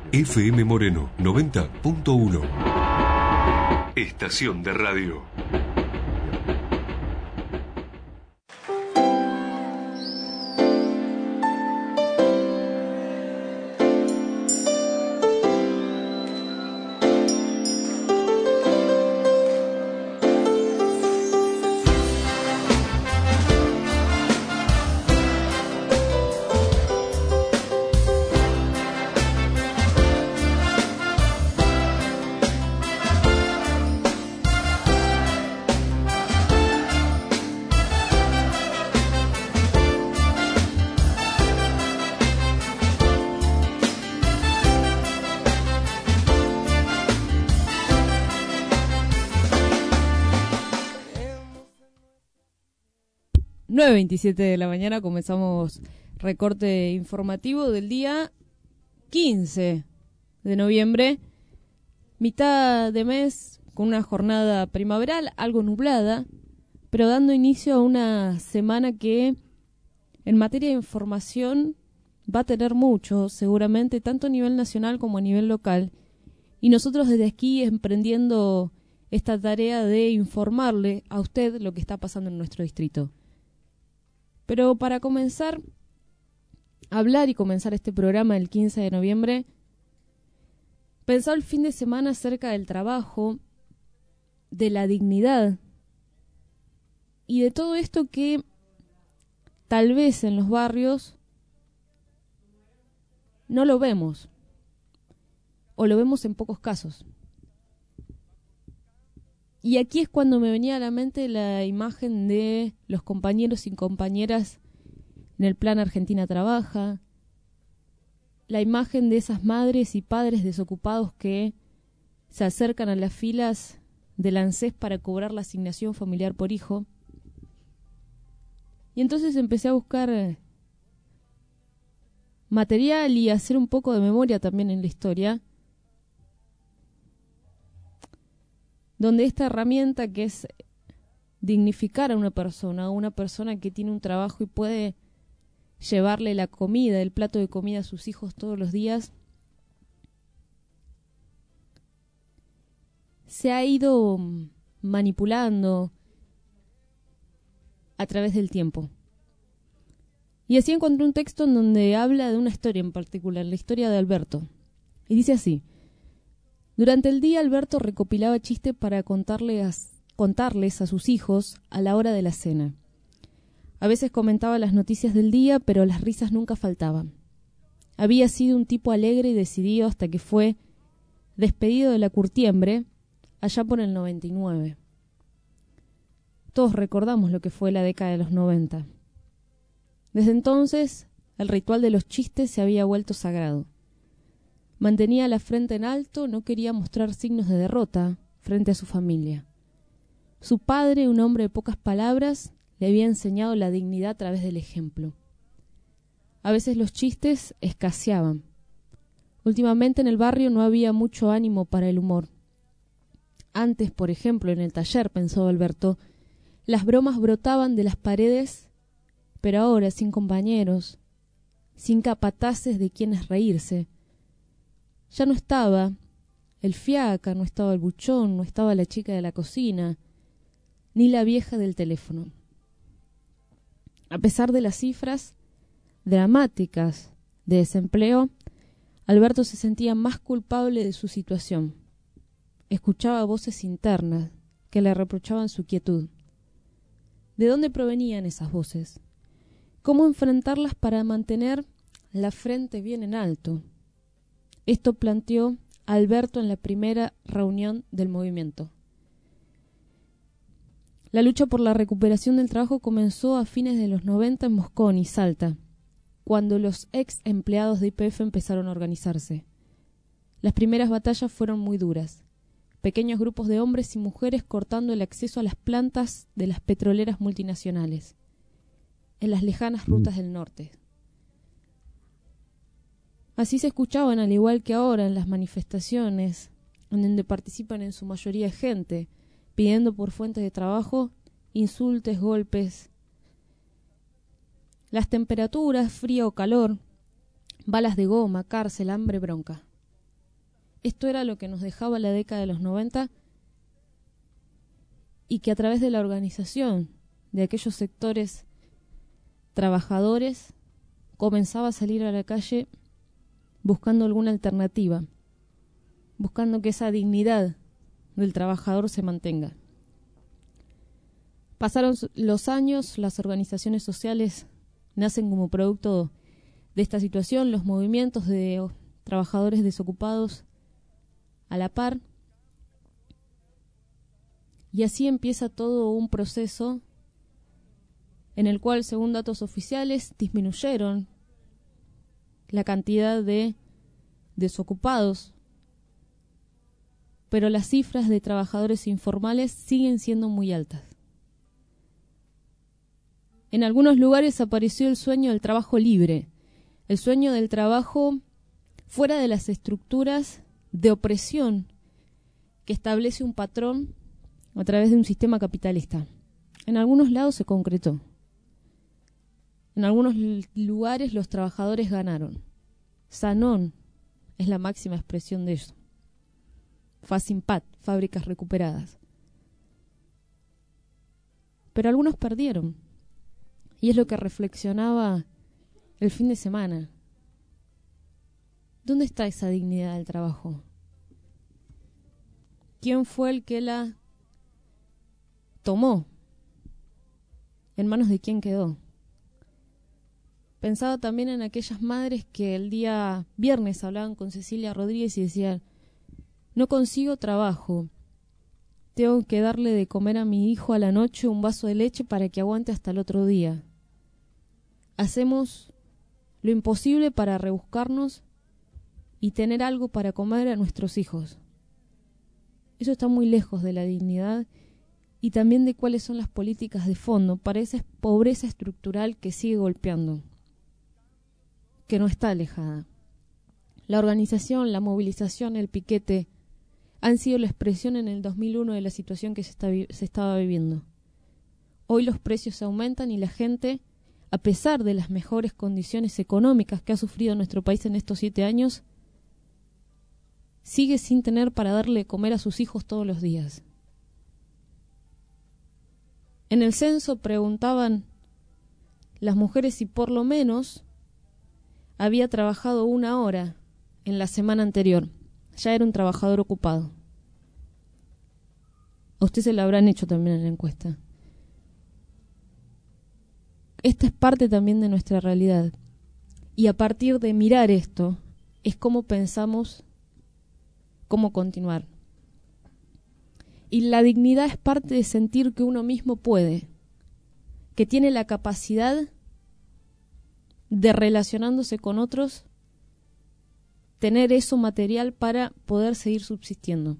FM Moreno 90.1. Estación de radio. Nueve 27 de la mañana comenzamos recorte informativo del día 15 de noviembre, mitad de mes con una jornada primaveral algo nublada, pero dando inicio a una semana que en materia de información va a tener mucho, seguramente, tanto a nivel nacional como a nivel local, y nosotros desde aquí emprendiendo esta tarea de informarle a usted lo que está pasando en nuestro distrito. Pero para comenzar a hablar y comenzar este programa el 15 de noviembre, pensaba el fin de semana acerca del trabajo, de la dignidad y de todo esto que tal vez en los barrios no lo vemos o lo vemos en pocos casos. Y aquí es cuando me venía a la mente la imagen de los compañeros y compañeras en el Plan Argentina Trabaja, la imagen de esas madres y padres desocupados que se acercan a las filas del ANSES para cobrar la asignación familiar por hijo. Y entonces empecé a buscar material y hacer un poco de memoria también en la historia, donde esta herramienta que es dignificar a una persona que tiene un trabajo y puede llevarle la comida, el plato de comida a sus hijos todos los días, se ha ido manipulando a través del tiempo. Y así encontré un texto en donde habla de una historia en particular, la historia de Alberto. Y dice así: durante el día Alberto recopilaba chistes para contarles a sus hijos a la hora de la cena. A veces comentaba las noticias del día, pero las risas nunca faltaban. Había sido un tipo alegre y decidido hasta que fue despedido de la curtiembre allá por el 99. Todos recordamos lo que fue la década de los 90. Desde entonces, el ritual de los chistes se había vuelto sagrado. Mantenía la frente en alto, no quería mostrar signos de derrota frente a su familia. Su padre, un hombre de pocas palabras, le había enseñado la dignidad a través del ejemplo. A veces los chistes escaseaban. Últimamente en el barrio no había mucho ánimo para el humor. Antes, por ejemplo, en el taller, pensó Alberto, las bromas brotaban de las paredes, pero ahora sin compañeros, sin capataces de quienes reírse. Ya no estaba el fiaca, no estaba el buchón, no estaba la chica de la cocina, ni la vieja del teléfono. A pesar de las cifras dramáticas de desempleo, Alberto se sentía más culpable de su situación. Escuchaba voces internas que le reprochaban su quietud. ¿De dónde provenían esas voces? ¿Cómo enfrentarlas para mantener la frente bien en alto? Esto planteó Alberto en la primera reunión del movimiento. La lucha por la recuperación del trabajo comenzó a fines de los 90 en Moscón y Salta, cuando los ex empleados de YPF empezaron a organizarse. Las primeras batallas fueron muy duras. Pequeños grupos de hombres y mujeres cortando el acceso a las plantas de las petroleras multinacionales, en las lejanas rutas del norte. Así se escuchaban, al igual que ahora, en las manifestaciones, en donde participan en su mayoría gente, pidiendo por fuentes de trabajo, insultos, golpes. Las temperaturas, frío o calor, balas de goma, cárcel, hambre, bronca. Esto era lo que nos dejaba la década de los 90 y que a través de la organización de aquellos sectores trabajadores comenzaba a salir a la calle buscando alguna alternativa, buscando que esa dignidad del trabajador se mantenga. Pasaron los años, las organizaciones sociales nacen como producto de esta situación, los movimientos de trabajadores desocupados a la par, y así empieza todo un proceso en el cual, según datos oficiales, disminuyeron la cantidad de desocupados, pero las cifras de trabajadores informales siguen siendo muy altas. En algunos lugares apareció el sueño del trabajo libre, el sueño del trabajo fuera de las estructuras de opresión que establece un patrón a través de un sistema capitalista. En algunos lados se concretó. En algunos lugares los trabajadores ganaron. Sanón es la máxima expresión de eso. Facimpat, fábricas recuperadas. Pero algunos perdieron. Y es lo que reflexionaba el fin de semana. ¿Dónde está esa dignidad del trabajo? ¿Quién fue el que la tomó? ¿En manos de quién quedó? Pensaba también en aquellas madres que el día viernes hablaban con Cecilia Rodríguez y decían: no consigo trabajo, tengo que darle de comer a mi hijo a la noche un vaso de leche para que aguante hasta el otro día. Hacemos lo imposible para rebuscarnos y tener algo para comer a nuestros hijos. Eso está muy lejos de la dignidad y también de cuáles son las políticas de fondo para esa pobreza estructural que sigue golpeando, que no está alejada. La organización, la movilización, el piquete han sido la expresión en el 2001 de la situación que se estaba viviendo. Hoy los precios aumentan y la gente, a pesar de las mejores condiciones económicas que ha sufrido nuestro país en estos 7 años, sigue sin tener para darle de comer a sus hijos todos los días. En el censo preguntaban las mujeres si por lo menos había trabajado 1 hora en la semana anterior. Ya era un trabajador ocupado. A usted se lo habrán hecho también en la encuesta. Esta es parte también de nuestra realidad. Y a partir de mirar esto, es cómo pensamos cómo continuar. Y la dignidad es parte de sentir que uno mismo puede, que tiene la capacidad de, relacionándose con otros, tener eso material para poder seguir subsistiendo.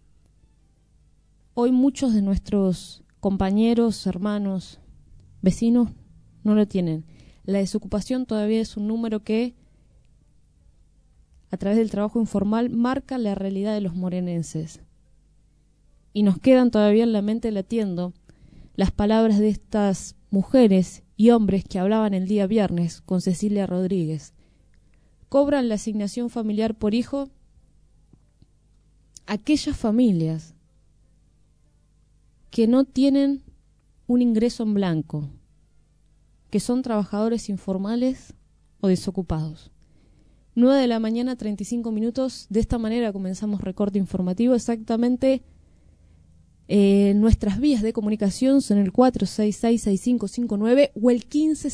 Hoy muchos de nuestros compañeros, hermanos, vecinos no lo tienen. La desocupación todavía es un número que, a través del trabajo informal, marca la realidad de los morenenses. Y nos quedan todavía en la mente latiendo las palabras de estas mujeres y hombres que hablaban el día viernes con Cecilia Rodríguez. Cobran la asignación familiar por hijo aquellas familias que no tienen un ingreso en blanco, que son trabajadores informales o desocupados. 9 de la mañana, 35 minutos. De esta manera comenzamos recorte informativo. Exactamente, nuestras vías de comunicación son el 466-6559 o el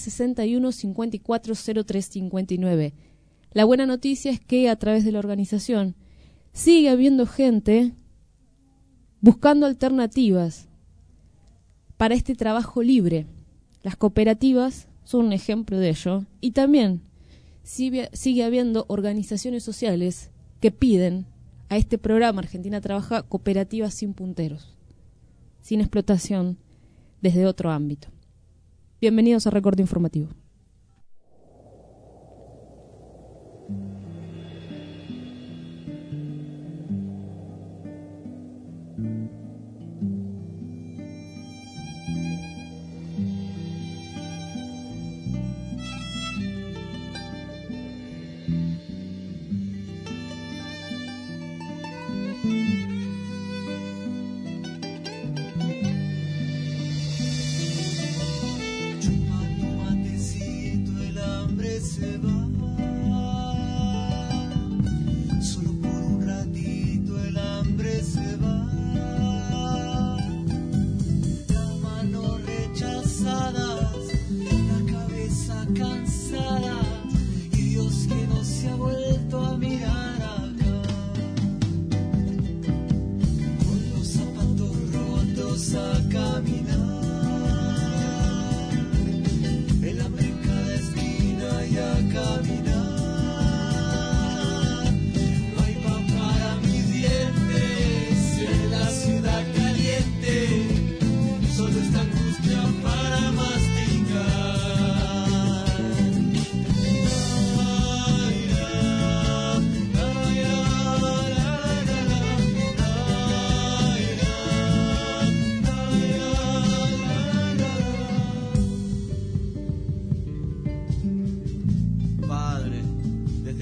1561-540359. La buena noticia es que a través de la organización sigue habiendo gente buscando alternativas para este trabajo libre. Las cooperativas son un ejemplo de ello. Y también sigue habiendo organizaciones sociales que piden a este programa Argentina Trabaja cooperativas sin punteros, sin explotación desde otro ámbito. Bienvenidos a Recorte Informativo.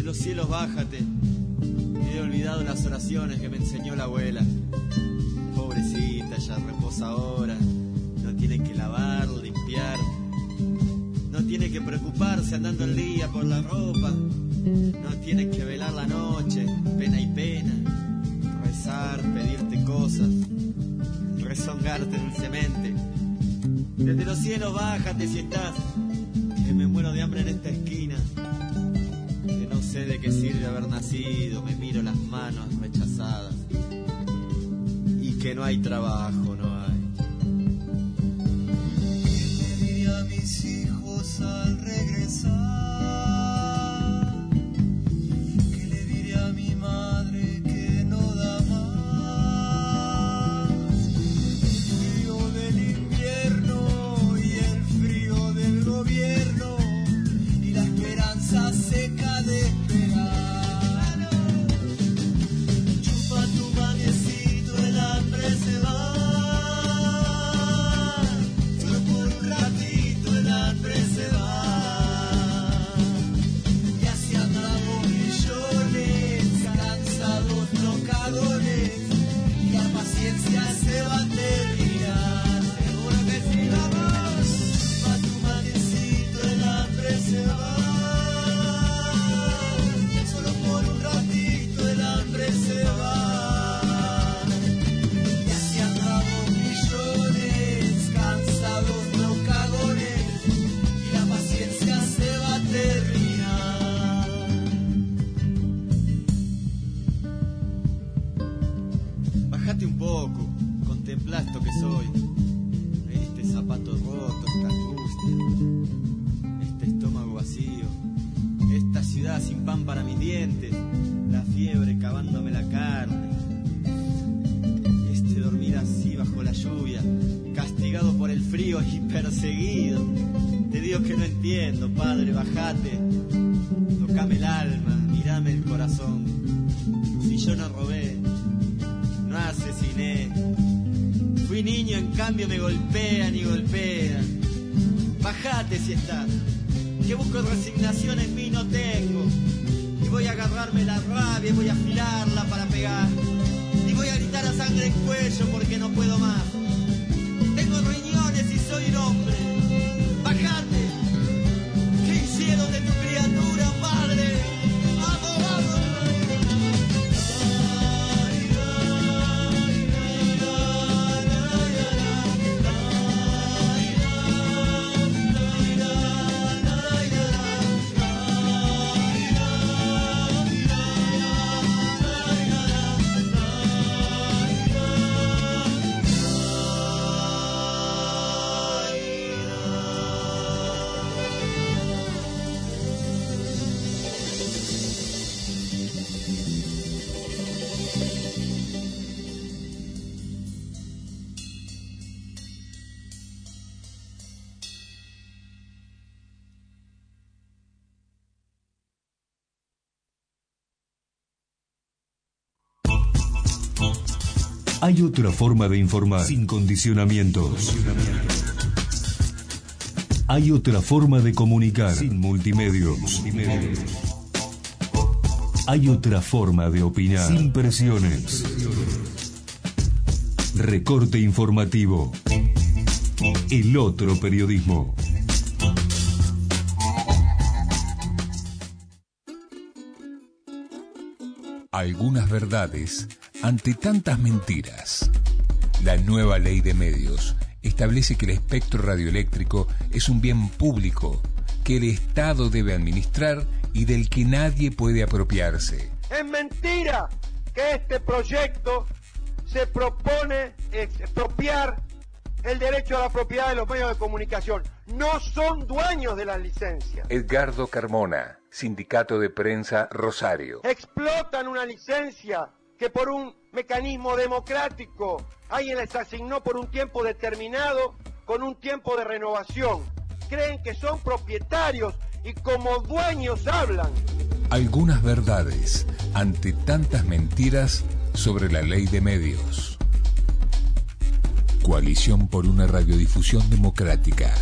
los cielos bájate. He olvidado las oraciones que me enseñó la abuela. Pobrecita, ya reposa ahora. No tiene que lavar, limpiar. No tiene que preocuparse andando el día por la ropa. No tiene que velar la noche, pena y pena. Rezar, pedirte cosas, rezongarte dulcemente. Desde los cielos bájate si estás, que me muero de hambre en esta esquina. Que no sé de qué sirve haber nacido, me miro las manos rechazadas. Y que no hay trabajo, no hay. ¿Qué le diría a mis hijos al regresar? ¿Qué le diré a mi madre que no da más? El frío del invierno y el frío del gobierno y la esperanza seca de esperar. Chupa tu maniecito, el hambre se va. Solo por un ratito el hambre se va. Y así andamos millones, cansados, trocadones, y la paciencia se va a terminar. Seguro que sí, vamos. Chupa tu maniecito, el hambre se va. Solo por un ratito el hambre se va. Y así andamos millones, cansados, trocadones, y la paciencia se va a terminar. Bajate un poco, contemplá esto que soy. Este zapato roto, esta angustia, este estómago vacío, esta ciudad sin pan para mis dientes, la fiebre cavándome la carne, este dormir así bajo la lluvia, castigado por el frío y perseguido. Te digo que no entiendo, padre, bajate, tocame el alma, mirame el corazón. Si yo no robé, no asesiné, fui niño, en cambio me golpean y golpean. Bajate si estás, que busco resignación en mí no tengo. Y voy a agarrarme la rabia y voy a afilarla para pegar. Y voy a gritar a sangre en cuello porque no puedo más. Tengo riñones y soy un hombre. Bajate. ¿Qué hicieron de tu criatura, padre? ¡Vamos, vamos! Hay otra forma de informar sin condicionamientos. Hay otra forma de comunicar sin multimedios. Hay otra forma de opinar sin presiones. Recorte informativo. El otro periodismo. Algunas verdades ante tantas mentiras. La nueva ley de medios establece que el espectro radioeléctrico es un bien público que el Estado debe administrar y del que nadie puede apropiarse. Es mentira que este proyecto se propone expropiar el derecho a la propiedad de los medios de comunicación. No son dueños de las licencias. Edgardo Carmona, Sindicato de Prensa Rosario. Explotan una licencia que por un mecanismo democrático alguien les asignó por un tiempo determinado, con un tiempo de renovación. Creen que son propietarios y como dueños hablan. Algunas verdades ante tantas mentiras sobre la ley de medios. Coalición por una radiodifusión democrática.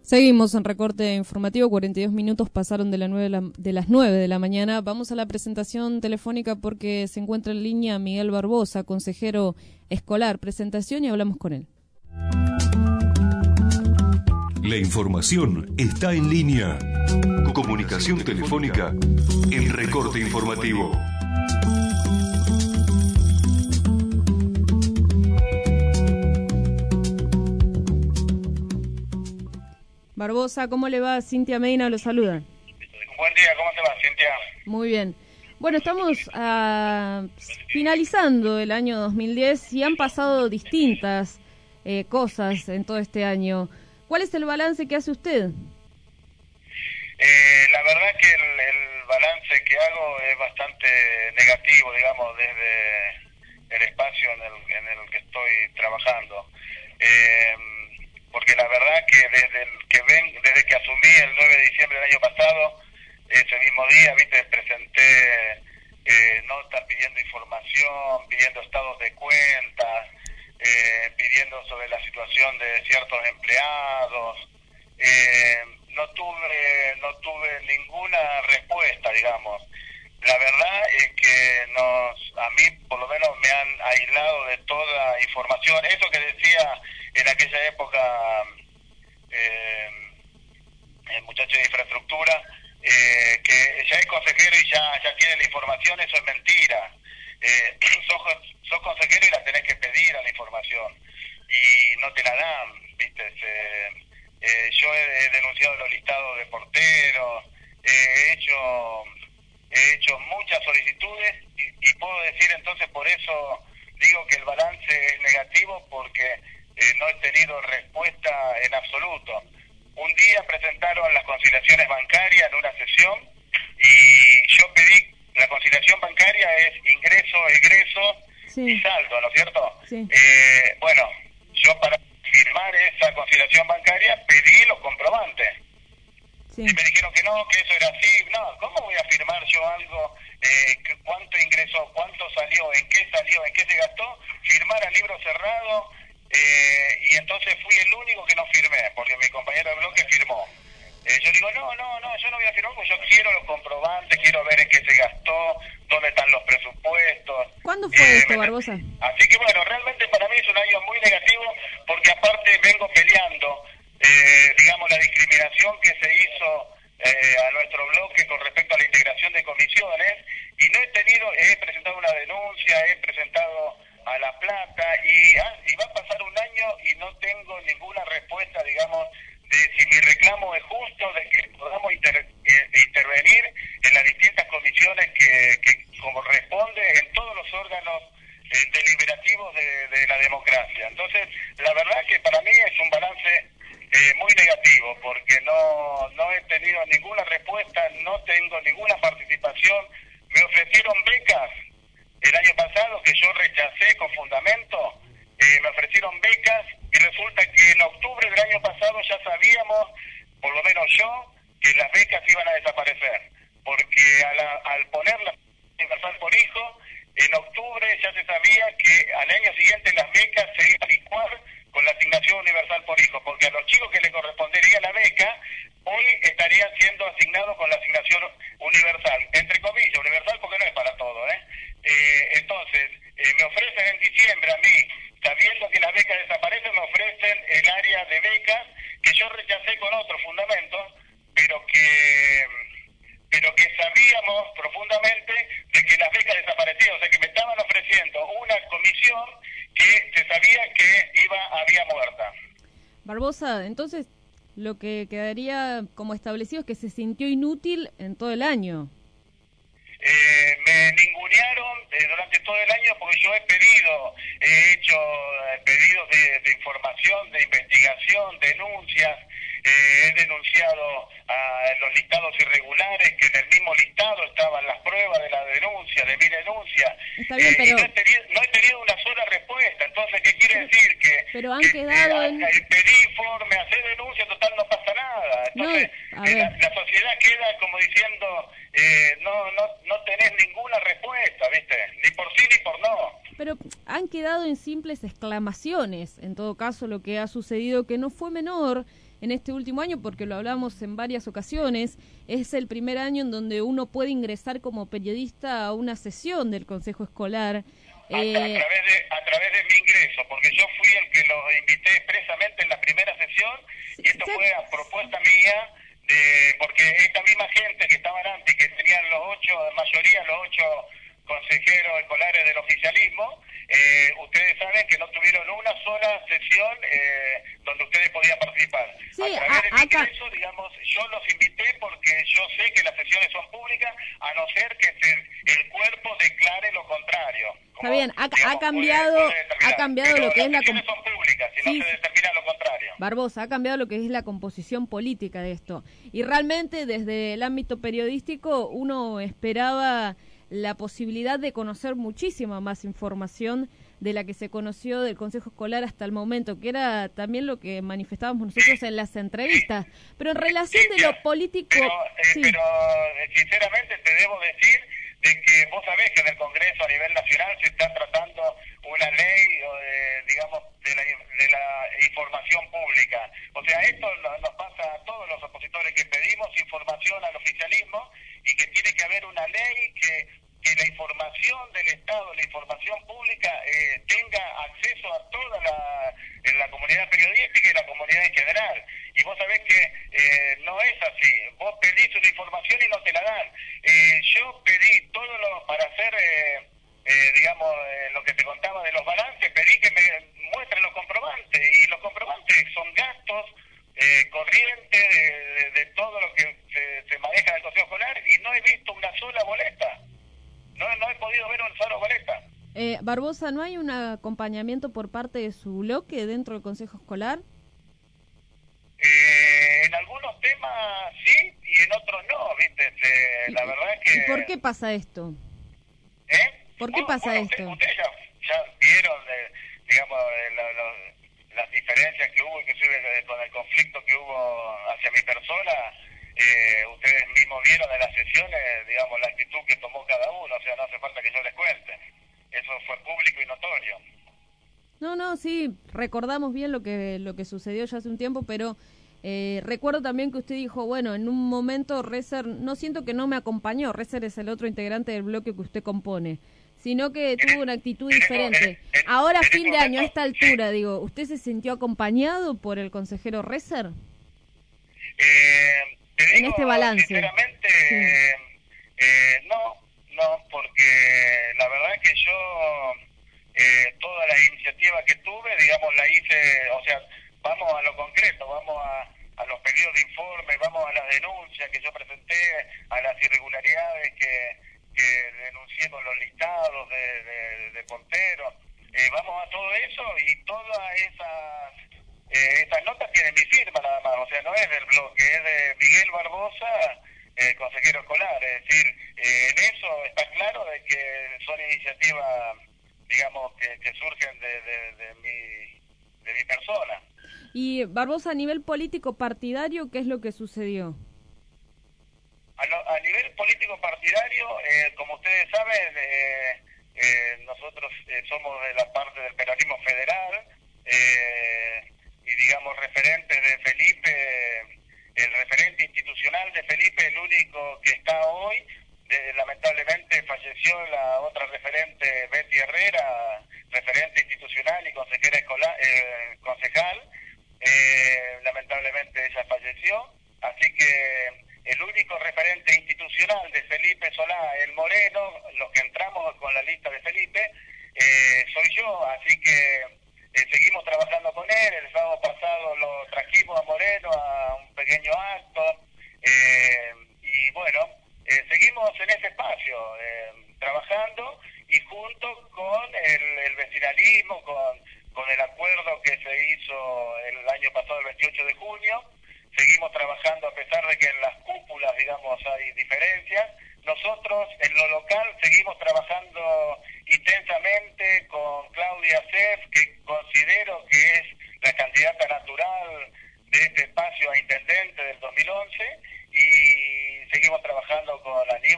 Seguimos en recorte informativo, 42 minutos pasaron de las 9 de la mañana. Vamos a la presentación telefónica porque se encuentra en línea Miguel Barbosa, consejero escolar. Presentación y hablamos con él. La información está en línea. Comunicación telefónica en recorte informativo. Barbosa, ¿cómo le va? Cintia Medina lo saluda. Buen día, ¿cómo te va, Cintia? Muy bien. Bueno, estamos finalizando el año 2010 y han pasado distintas cosas en todo este año. ¿Cuál es el balance que hace usted? La verdad que el balance que hago es bastante negativo, digamos, desde el espacio en el que estoy trabajando. Porque la verdad que desde que asumí el 9 de diciembre del año pasado, ese mismo día, presenté notas pidiendo información, pidiendo estados de cuentas, pidiendo sobre la situación de ciertos empleados. No tuve ninguna respuesta, digamos. La verdad es que a mí por lo menos me han aislado de toda información. Eso que decía en aquella época el muchacho de infraestructura, que ya es consejero y ya tiene la información, eso es mentira. Sos consejero y la tenés que pedir a la información y no te la dan, ¿viste? Yo he denunciado los listados de porteros, he hecho muchas solicitudes y puedo decir entonces, por eso digo que el balance es negativo, porque no he tenido respuesta en absoluto. Un día presentaron las conciliaciones bancarias en una sesión y yo pedí, la conciliación bancaria es ingreso, egreso y saldo, ¿no es cierto? Sí. Bueno, yo para firmar esa conciliación bancaria pedí los comprobantes. Sí. Y me dijeron que no, que eso era así. No, ¿cómo voy a firmar yo algo? ¿Cuánto ingresó? ¿Cuánto salió? ¿En qué salió? ¿En qué se gastó? Firmar a libro cerrado. Y entonces fui el único que no firmé, porque mi compañero de bloque firmó. Yo digo, no, yo no voy a firmar, porque yo quiero los comprobantes, quiero ver en qué se gastó, dónde están los presupuestos. ¿Cuándo fue esto, Barbosa? Así que bueno, realmente para mí es un año muy negativo, porque aparte vengo peleando, digamos, la discriminación que se hizo a nuestro bloque con respecto a la integración de comisiones, y he presentado una denuncia, he presentado a La Plata, y va a pasar un año y no tengo ninguna respuesta, digamos, de si mi reclamo es justo, de que podamos intervenir en las distintas comisiones que corresponde en todos los órganos deliberativos de la democracia. Entonces, la verdad que para mí es un balance muy negativo, porque no he tenido ninguna respuesta, no tengo ninguna participación. Me ofrecieron becas el año pasado que yo rechacé con fundamento. Me ofrecieron becas y resulta que en octubre del año pasado ya sabíamos, por lo menos yo, que las becas iban a desaparecer, porque al poner la universal por hijo, en octubre ya se sabía que al año siguiente las becas se iban a licuar con la asignación universal por hijo, porque a los chicos que le correspondería la beca, hoy estarían siendo asignados con la asignación universal, entre comillas, universal porque no es para todo, entonces, me ofrecen en diciembre a mí, sabiendo que las becas desaparecen, me ofrecen el área de becas que yo rechacé con otros fundamentos, pero que sabíamos profundamente de que las becas desaparecían, o sea que me estaban ofreciendo una comisión que se sabía que había muerta. Barbosa, entonces lo que quedaría como establecido es que se sintió inútil en todo el año. Me ningunearon durante todo el año porque yo he hecho pedidos de información, de investigación, denuncias, he denunciado a los listados irregulares, que en el mismo listado estaban las pruebas de la denuncia, de mi denuncia. Está bien, pero... no he tenido una sola respuesta. Entonces, ¿qué quiere decir? Pero han quedado en... Pedí informe, hacer denuncia, total no pasa nada. Entonces, la sociedad queda como diciendo, no tenés ninguna respuesta, ¿viste? Ni por sí ni por no. Pero han quedado en simples exclamaciones, en todo caso, lo que ha sucedido, que no fue menor en este último año, porque lo hablamos en varias ocasiones. Es el primer año en donde uno puede ingresar como periodista a una sesión del Consejo Escolar. A través de mi ingreso, porque yo fui el que los invité expresamente en la primera sesión, y esto fue a propuesta mía, porque esta misma gente que estaban antes, que tenían los 8 consejeros escolares del oficialismo, ustedes saben que no tuvieron una sola sesión donde ustedes podían participar. Sí, a través de mi ingreso, digamos, yo los invité porque yo sé que las sesiones son públicas, a no ser que el cuerpo declare lo contrario. Está bien, ha cambiado lo que es la... Las sesiones son públicas, si no se determina lo contrario. Barbosa, ha cambiado lo que es la composición política de esto. Y realmente desde el ámbito periodístico uno esperaba la posibilidad de conocer muchísima más información de la que se conoció del Consejo Escolar hasta el momento, que era también lo que manifestábamos nosotros en las entrevistas. Pero en relación de lo político... Pero sinceramente te debo decir de que vos sabés que en el Congreso a nivel nacional se está tratando una ley, digamos, de la información pública. O sea, esto nos pasa a todos los opositores que pedimos información al oficialismo, y que tiene que haber una ley que la información del Estado, la información pública, tenga acceso a toda la comunidad periodística y la comunidad en general. Y vos sabés que no es así. Vos pedís una información y no te la dan. Yo pedí para hacer, digamos, lo que te contaba de los balances, pedí que me muestren los comprobantes, y los comprobantes son gastos corrientes de todo lo que se maneja en el Consejo Escolar, y no he visto una sola boleta. No he podido ver una sola boleta. Barbosa, ¿no hay un acompañamiento por parte de su bloque dentro del Consejo Escolar? En algunos temas sí, y en otros no, ¿viste? La verdad es que... ¿Y por qué pasa esto? ¿Por qué pasa esto? Ustedes ya vieron, digamos, las diferencias que hubo, inclusive con el conflicto que hubo hacia mi persona. Ustedes mismos vieron en las sesiones, digamos, la actitud que tomó cada uno. O sea, no hace falta que yo les cuente. Eso fue público y notorio. No, sí, recordamos bien lo que sucedió ya hace un tiempo, pero recuerdo también que usted dijo, bueno, en un momento Reser, no siento que no me acompañó, Reser es el otro integrante del bloque que usted compone, sino que tuvo una actitud diferente. Ahora, fin de año, a esta altura, digo, ¿usted se sintió acompañado por el consejero Reser? En este balance. Sinceramente, no, porque la verdad es que yo toda la iniciativa que tuve, digamos, la hice, o sea, vamos a lo concreto, vamos a los pedidos de informe, vamos a las denuncias que yo presenté, a las irregularidades que denuncié con los listados de porteros, vamos a todo eso, y todas esas notas tienen mi firma nada más, o sea, no es del bloque, es de Miguel Barbosa, consejero escolar, es decir, en eso está claro de que son iniciativas, digamos, que surgen de mi persona. Y Barbosa, a nivel político partidario, ¿qué es lo que sucedió? A nivel político partidario, como ustedes saben, nosotros somos de la parte del peronismo federal, y digamos referente de Felipe, el referente institucional de Felipe, el único que está hoy. Lamentablemente falleció la otra referente, Betty Herrera, referente institucional y consejera escolar, concejal. Lamentablemente ella falleció, así que el único referente institucional de Felipe Solá, el Moreno, los que entramos con la lista de Felipe, soy yo, así que seguimos trabajando con él. El sábado pasado lo trajimos a Moreno a un pequeño acto, y bueno, seguimos en ese espacio, trabajando, y junto con el vecinalismo, con el acuerdo que se hizo el año pasado, el 28 de junio, seguimos trabajando a pesar de que en las cúpulas, digamos, hay diferencias. Nosotros en lo local seguimos trabajando intensamente con Claudia Seff, que considero que es la candidata natural de este espacio a intendente del 2011, y seguimos trabajando con Aníbal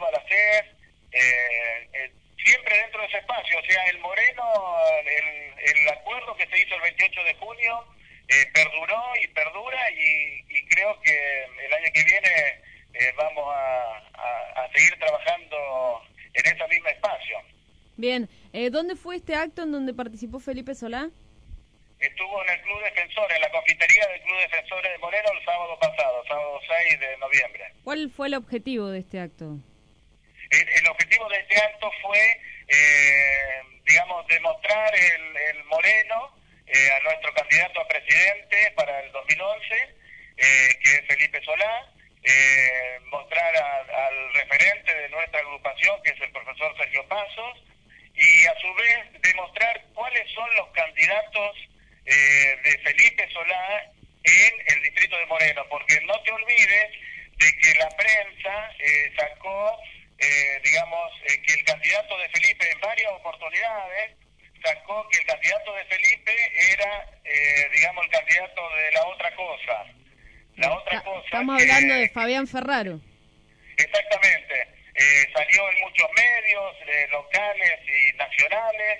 perduró y perdura y creo que el año que viene vamos a seguir trabajando en ese mismo espacio. Bien, ¿dónde fue este acto en donde participó Felipe Solá? Estuvo en el Club Defensor, en la confitería del Club Defensores de Moreno el sábado pasado, sábado 6 de noviembre. ¿Cuál fue el objetivo de este acto? El objetivo de este acto fue, digamos, demostrar el Moreno a nuestro candidato a presidente para el 2011, que es Felipe Solá, mostrar al referente de nuestra agrupación, que es el profesor Sergio Pasos, y a su vez demostrar cuáles son los candidatos de Felipe Solá en el distrito de Moreno, porque no te olvides de que la prensa sacó, digamos, que el candidato de Felipe en varias oportunidades sacó que el candidato de Felipe era, digamos, el candidato de la otra cosa. La otra cosa. Estamos hablando de Fabián Ferraro. Exactamente. Salió en muchos medios locales y nacionales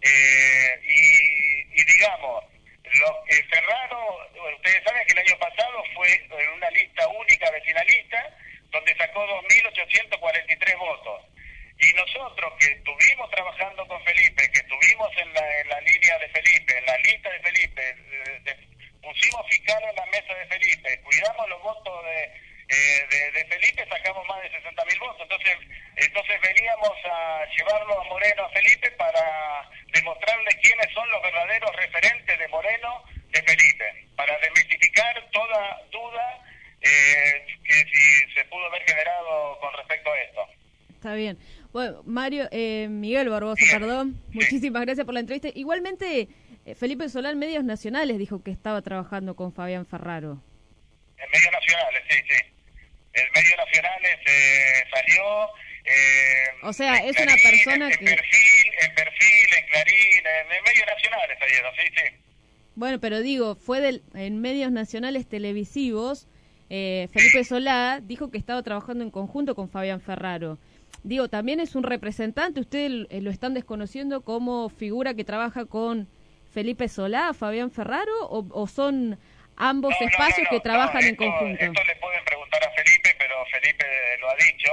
y digamos, Ferraro, ustedes saben que el año pasado fue en una lista única vecinalista donde sacó 2.843 votos. Y nosotros que estuvimos trabajando con Felipe, que estuvimos en la línea de Felipe, en la lista de Felipe, pusimos fiscal en la mesa de Felipe, cuidamos los votos de Felipe, sacamos más de 60.000 votos. Entonces veníamos a llevarlo a Moreno, a Felipe, para demostrarle quiénes son los verdaderos referentes de Moreno, de Felipe, para desmitificar toda duda que si se pudo haber generado con respecto a esto. Está bien. Bueno, Miguel Barbosa, perdón. Sí. Muchísimas gracias por la entrevista. Igualmente, Felipe Solá en medios nacionales dijo que estaba trabajando con Fabián Ferraro. En medios nacionales, sí. En medios nacionales salió... o sea, es Clarín, una persona en perfil, en Clarín, en medios nacionales salieron, sí. Bueno, pero digo, en medios nacionales televisivos, Felipe Solá dijo que estaba trabajando en conjunto con Fabián Ferraro. Digo, también es un representante, ¿ustedes lo están desconociendo como figura que trabaja con Felipe Solá, Fabián Ferraro, o son ambos espacios que trabajan en conjunto? Esto le pueden preguntar a Felipe, pero Felipe lo ha dicho.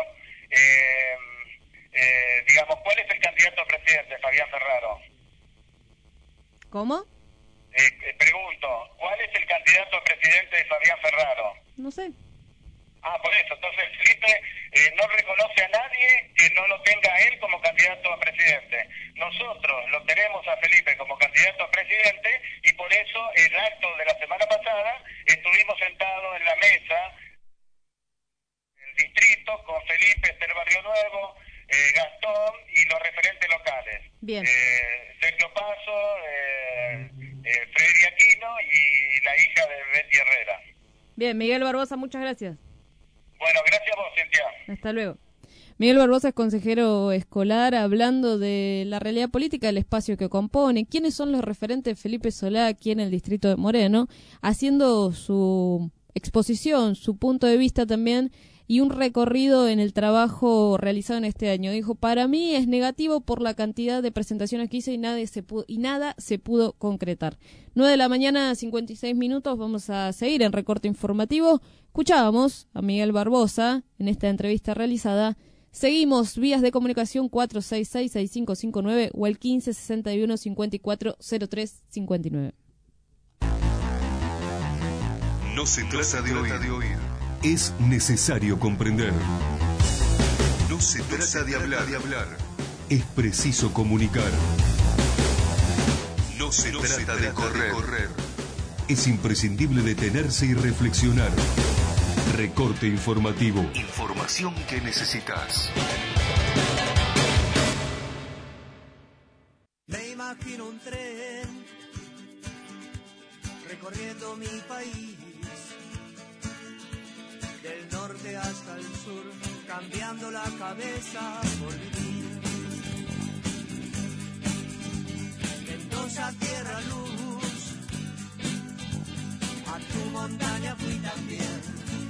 Digamos, ¿cuál es el candidato a presidente, Fabián Ferraro? ¿Cómo? Pregunto, ¿cuál es el candidato a presidente de Fabián Ferraro? No sé. Por eso. Entonces Felipe no reconoce a nadie que no lo tenga a él como candidato a presidente. Nosotros lo tenemos a Felipe como candidato a presidente y por eso el acto de la semana pasada estuvimos sentados en la mesa del distrito con Felipe, Esther Barrio Nuevo, Gastón y los referentes locales. Bien. Sergio Paso, Freddy Aquino y la hija de Betty Herrera. Bien, Miguel Barbosa, muchas gracias. Bueno, gracias a vos, Cintia. Hasta luego. Miguel Barbosa es consejero escolar, hablando de la realidad política del espacio que compone, quiénes son los referentes de Felipe Solá aquí en el distrito de Moreno, haciendo su exposición, su punto de vista también, y un recorrido en el trabajo realizado en este año. Dijo, para mí es negativo por la cantidad de presentaciones que hice y nada se pudo concretar. 9:56 a.m, vamos a seguir en Recorte Informativo. Escuchábamos a Miguel Barbosa en esta entrevista realizada. Seguimos vías de comunicación 466-6559 o el 1561-540359. No se trata de oír. Es necesario comprender. No se trata de hablar. Es preciso comunicar. No se trata de correr. Es imprescindible detenerse y reflexionar. Recorte informativo. Información que necesitas. Me imagino un tren recorriendo mi país, del norte hasta el sur, cambiando la cabeza por vivir. Mendoza, tierra, luz, a tu montaña fui también.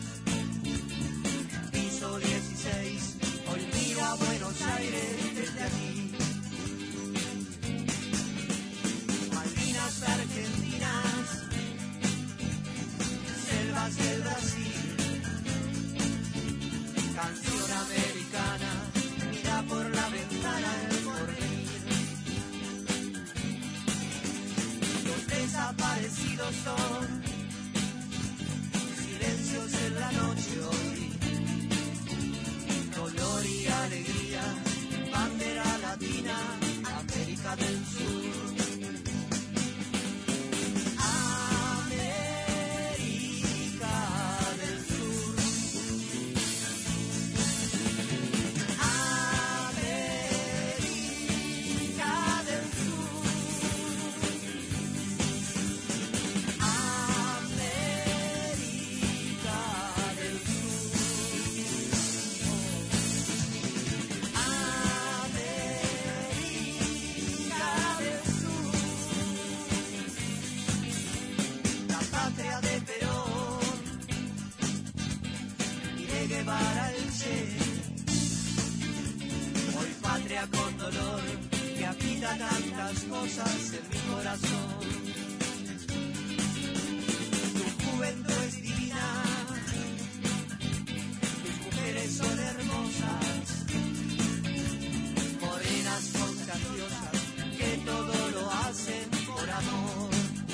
Piso 16, hoy mira Buenos Aires desde aquí. Malvinas argentinas, noche hoy. Dolor y alegría, bandera latina, América del Sur. Hoy patria con dolor que habita tantas cosas en mi corazón. Tu juventud es divina, tus mujeres son hermosas, morenas contagiosas que todo lo hacen por amor.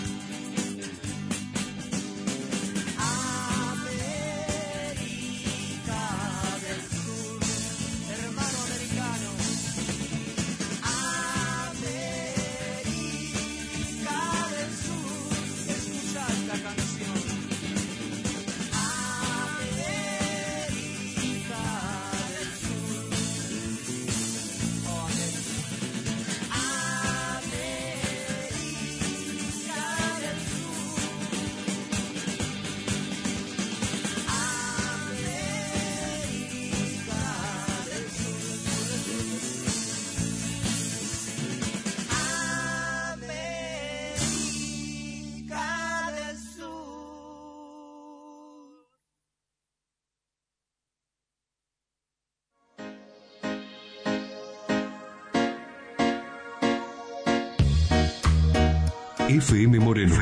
FM Moreno.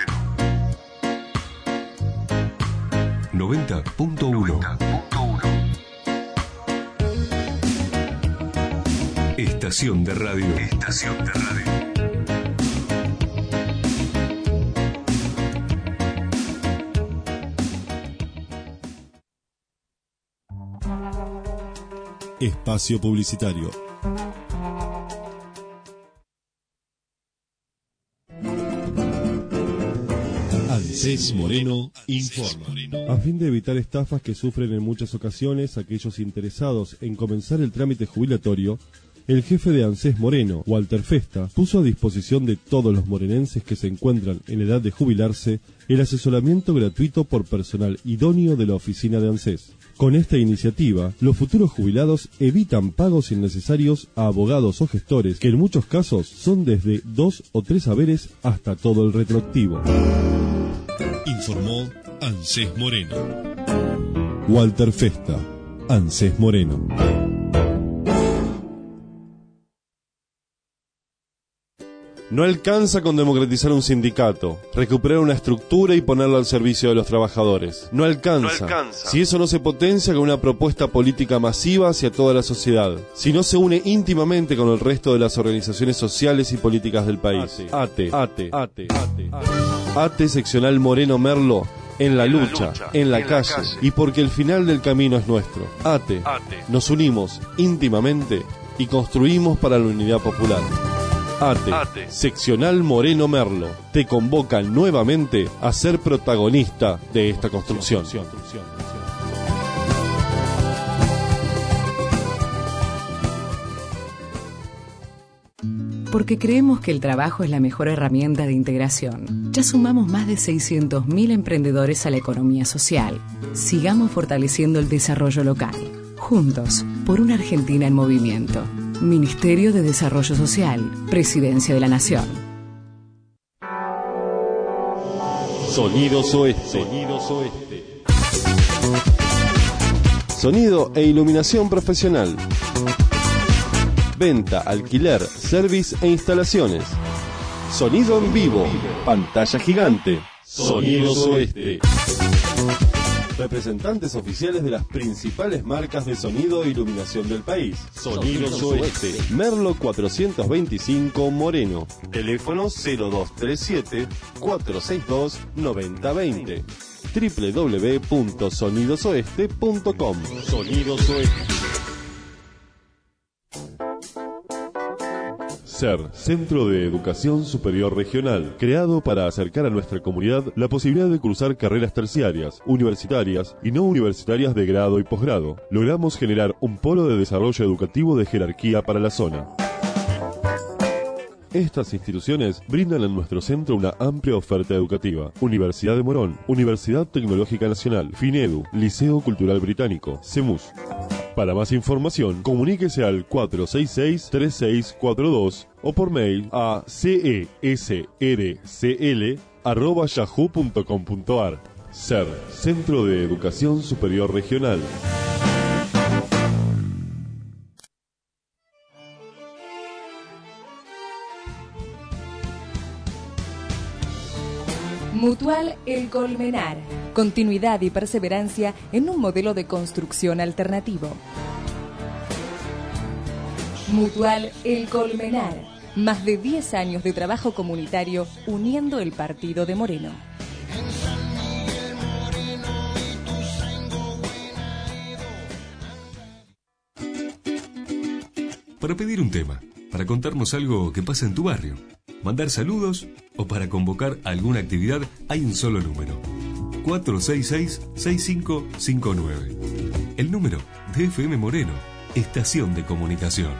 90.1. Estación de radio. Espacio publicitario. ANSES Moreno informa. A fin de evitar estafas que sufren en muchas ocasiones aquellos interesados en comenzar el trámite jubilatorio, el jefe de ANSES Moreno, Walter Festa, puso a disposición de todos los morenenses que se encuentran en edad de jubilarse el asesoramiento gratuito por personal idóneo de la oficina de ANSES. Con esta iniciativa, los futuros jubilados evitan pagos innecesarios a abogados o gestores, que en muchos casos son desde 2 o 3 haberes hasta todo el retroactivo. Informó ANSES Moreno. Walter Festa, ANSES Moreno. No alcanza con democratizar un sindicato, recuperar una estructura y ponerla al servicio de los trabajadores. No alcanza. Si eso no se potencia con una propuesta política masiva hacia toda la sociedad. Si no se une íntimamente con el resto de las organizaciones sociales y políticas del país. ATE Seccional Moreno Merlo. En la lucha, en la calle, y porque el final del camino es nuestro. ATE. Nos unimos íntimamente y construimos para la unidad popular. ATE, Seccional Moreno Merlo, te convoca nuevamente a ser protagonista de esta construcción. Porque creemos que el trabajo es la mejor herramienta de integración. Ya sumamos más de 600.000 emprendedores a la economía social. Sigamos fortaleciendo el desarrollo local. Juntos, por una Argentina en movimiento. Ministerio de Desarrollo Social, Presidencia de la Nación. Sonidos Oeste. Sonido e iluminación profesional. Venta, alquiler, service e instalaciones. Sonido en vivo. Pantalla gigante. Sonidos Oeste. Representantes oficiales de las principales marcas de sonido e iluminación del país. Sonidos Oeste. Merlo 425 Moreno. Teléfono 0237 462 9020. www.sonidosoeste.com. Sonidos Oeste. CER, Centro de Educación Superior Regional, creado para acercar a nuestra comunidad la posibilidad de cursar carreras terciarias, universitarias y no universitarias de grado y posgrado. Logramos generar un polo de desarrollo educativo de jerarquía para la zona. Estas instituciones brindan en nuestro centro una amplia oferta educativa. Universidad de Morón, Universidad Tecnológica Nacional, FINEDU, Liceo Cultural Británico, CEMUS. Para más información, comuníquese al 466-3642 o por mail a cesrcl@yahoo.com.ar. CER, Centro de Educación Superior Regional. Mutual El Colmenar. Continuidad y perseverancia en un modelo de construcción alternativo. Mutual El Colmenar. Más de 10 años de trabajo comunitario uniendo el partido de Moreno. Para pedir un tema, para contarnos algo que pasa en tu barrio, mandar saludos o para convocar alguna actividad, hay un solo número: 466-6559. El número de FM Moreno, estación de comunicación.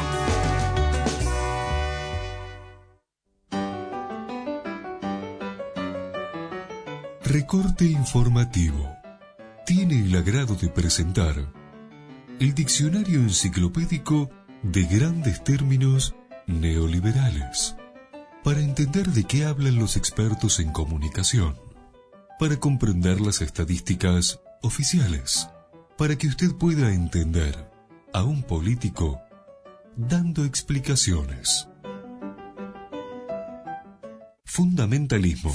Recorte informativo. Tiene el agrado de presentar el diccionario enciclopédico de grandes términos neoliberales, para entender de qué hablan los expertos en comunicación, para comprender las estadísticas oficiales, para que usted pueda entender a un político dando explicaciones. Fundamentalismo.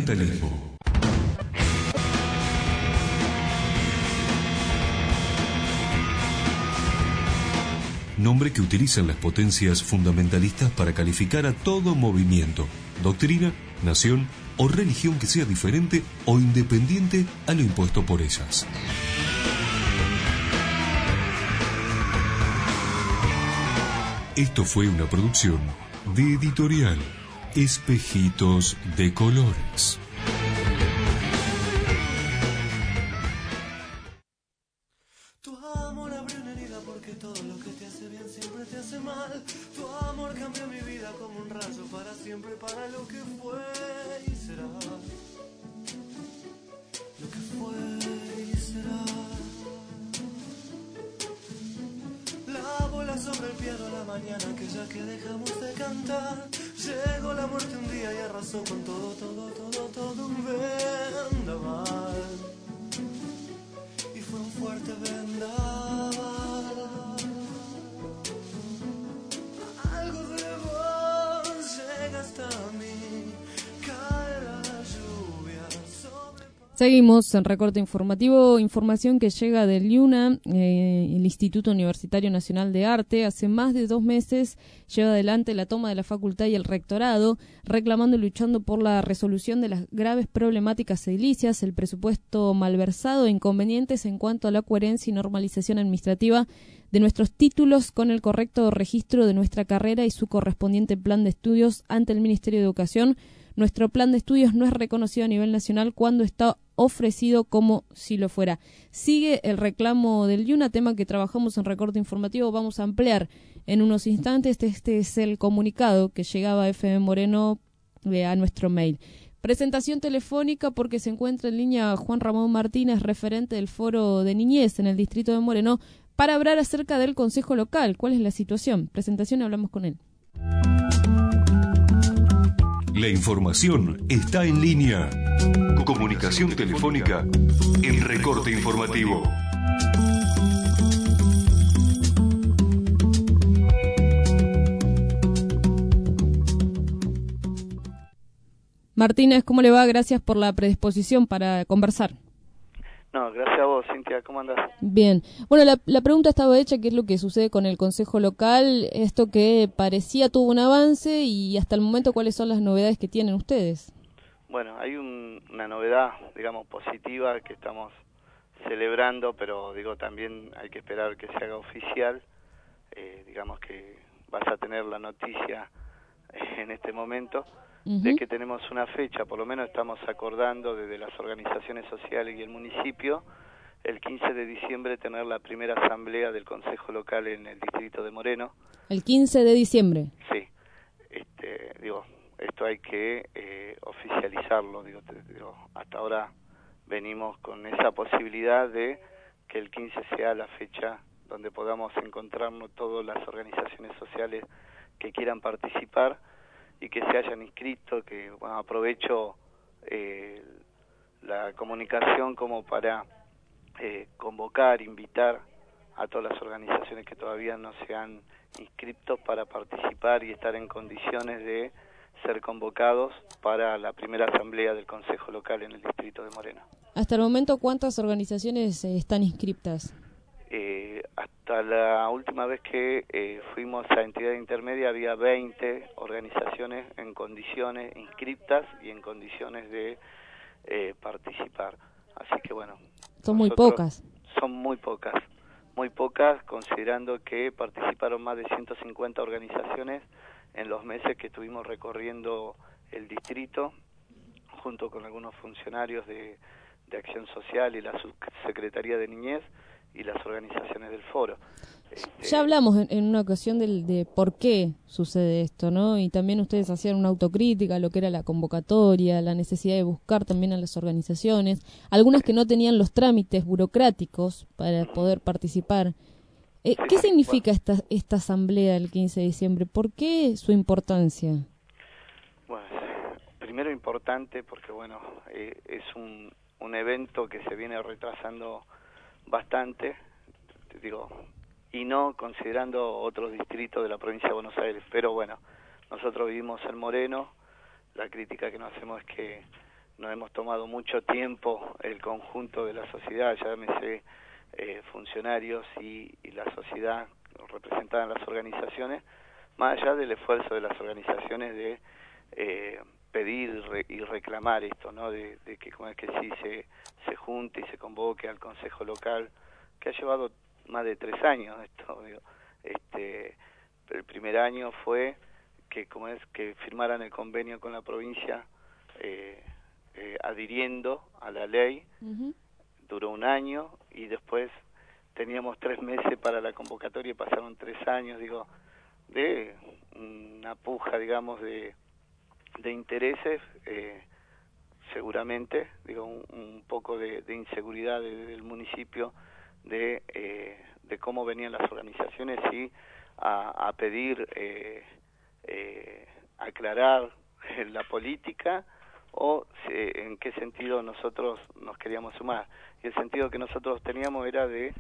Nombre que utilizan las potencias fundamentalistas para calificar a todo movimiento, doctrina, nación o religión que sea diferente o independiente a lo impuesto por ellas. Esto fue una producción de Editorial Espejitos de Colores. Tu amor abrió una herida porque todo lo que te hace bien siempre te hace mal. Tu amor cambió mi vida como un rayo para siempre, para lo que fue y será. Lo que fue y será. La bola sobre el piano a la mañana, aquella que dejamos de cantar. Llegó la muerte un día y arrasó con todo un vendaval. Y fue un fuerte vendaval. Algo de vos llega hasta mí, cae la lluvia sobre... Seguimos en recorte informativo, información que llega del IUNA, el Instituto Universitario Nacional de Arte. Hace más de 2 meses lleva adelante la toma de la facultad y el rectorado, reclamando y luchando por la resolución de las graves problemáticas edilicias, el presupuesto malversado e inconvenientes en cuanto a la coherencia y normalización administrativa de nuestros títulos con el correcto registro de nuestra carrera y su correspondiente plan de estudios ante el Ministerio de Educación. Nuestro plan de estudios no es reconocido a nivel nacional cuando está ofrecido como si lo fuera. Sigue el reclamo del IUNA, tema que trabajamos en recorte informativo. Vamos a ampliar en unos instantes. Este es el comunicado que llegaba a FM Moreno a nuestro mail. Presentación telefónica porque se encuentra en línea Juan Ramón Martínez, referente del Foro de Niñez en el Distrito de Moreno, para hablar acerca del Consejo Local. ¿Cuál es la situación? Presentación, hablamos con él. La información está en línea. Comunicación telefónica, el recorte informativo. Martínez, ¿cómo le va? Gracias por la predisposición para conversar. No, gracias a vos, Cintia. ¿Cómo andás? Bien. Bueno, la pregunta estaba hecha, ¿qué es lo que sucede con el Consejo Local? Esto que parecía tuvo un avance y hasta el momento, ¿cuáles son las novedades que tienen ustedes? Bueno, hay una novedad, digamos, positiva que estamos celebrando, pero digo, también hay que esperar que se haga oficial. Digamos que vas a tener la noticia en este momento de que tenemos una fecha, por lo menos estamos acordando desde las organizaciones sociales y el municipio, el 15 de diciembre tener la primera asamblea del Consejo Local en el distrito de Moreno. El 15 de diciembre. Sí, digo, esto hay que oficializarlo, digo, hasta ahora venimos con esa posibilidad de que el 15 sea la fecha donde podamos encontrarnos todas las organizaciones sociales que quieran participar y que se hayan inscrito, que bueno, aprovecho la comunicación como para convocar, invitar a todas las organizaciones que todavía no se han inscrito para participar y estar en condiciones de ser convocados para la primera asamblea del Consejo Local en el distrito de Moreno. Hasta el momento, ¿cuántas organizaciones están inscriptas? Hasta la última vez que fuimos a entidad intermedia había 20 organizaciones en condiciones inscriptas y en condiciones de participar. Así que bueno. Son muy pocas. Son muy pocas considerando que participaron más de 150 organizaciones en los meses que estuvimos recorriendo el distrito, junto con algunos funcionarios de Acción Social y la Subsecretaría de Niñez y las organizaciones del foro. Ya hablamos en una ocasión de por qué sucede esto, ¿no? Y también ustedes hacían una autocrítica a lo que era la convocatoria, la necesidad de buscar también a las organizaciones, algunas que no tenían los trámites burocráticos para poder participar. ¿Qué significa esta asamblea del 15 de diciembre? ¿Por qué su importancia? Bueno, primero importante porque, bueno, es un evento que se viene retrasando bastante, digo, y no considerando otros distritos de la provincia de Buenos Aires, pero bueno, nosotros vivimos en Moreno, la crítica que nos hacemos es que nos hemos tomado mucho tiempo el conjunto de la sociedad, llámese funcionarios y la sociedad representada en las organizaciones, más allá del esfuerzo de las organizaciones de pedir y reclamar esto, ¿no? De que como es que sí se junte y se convoque al Consejo Local, que ha llevado más de 3 años esto, digo. El primer año fue que como es que firmaran el convenio con la provincia adhiriendo a la ley. Duró 1 año y después teníamos 3 meses para la convocatoria y pasaron 3 años, digo, de una puja, digamos, de intereses, seguramente, digo, un poco de inseguridad del municipio de cómo venían las organizaciones y a pedir aclarar la política o en qué sentido nosotros nos queríamos sumar. Y el sentido que nosotros teníamos era de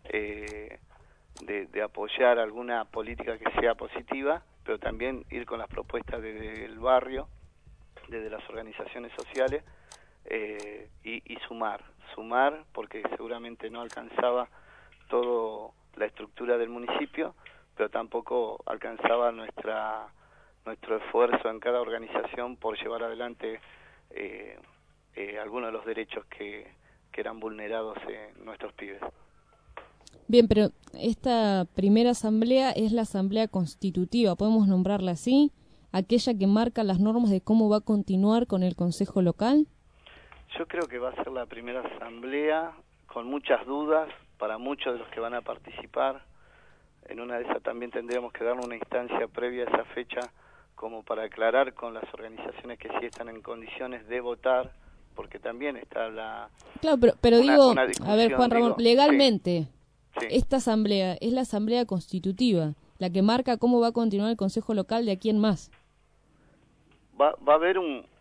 apoyar alguna política que sea positiva, pero también ir con las propuestas desde el barrio, desde las organizaciones sociales, y sumar porque seguramente no alcanzaba toda la estructura del municipio, pero tampoco alcanzaba nuestro esfuerzo en cada organización por llevar adelante algunos de los derechos que eran vulnerados nuestros pibes. Bien, pero esta primera asamblea es la asamblea constitutiva, ¿podemos nombrarla así? ¿Aquella que marca las normas de cómo va a continuar con el Consejo Local? Yo creo que va a ser la primera asamblea con muchas dudas para muchos de los que van a participar. En una de esas también tendríamos que darle una instancia previa a esa fecha como para aclarar con las organizaciones que sí están en condiciones de votar, porque también está la... Claro, pero digo, a ver, Juan Ramón, digo, legalmente, sí. Esta asamblea es la asamblea constitutiva, la que marca cómo va a continuar el Consejo Local de aquí en más. Va a haber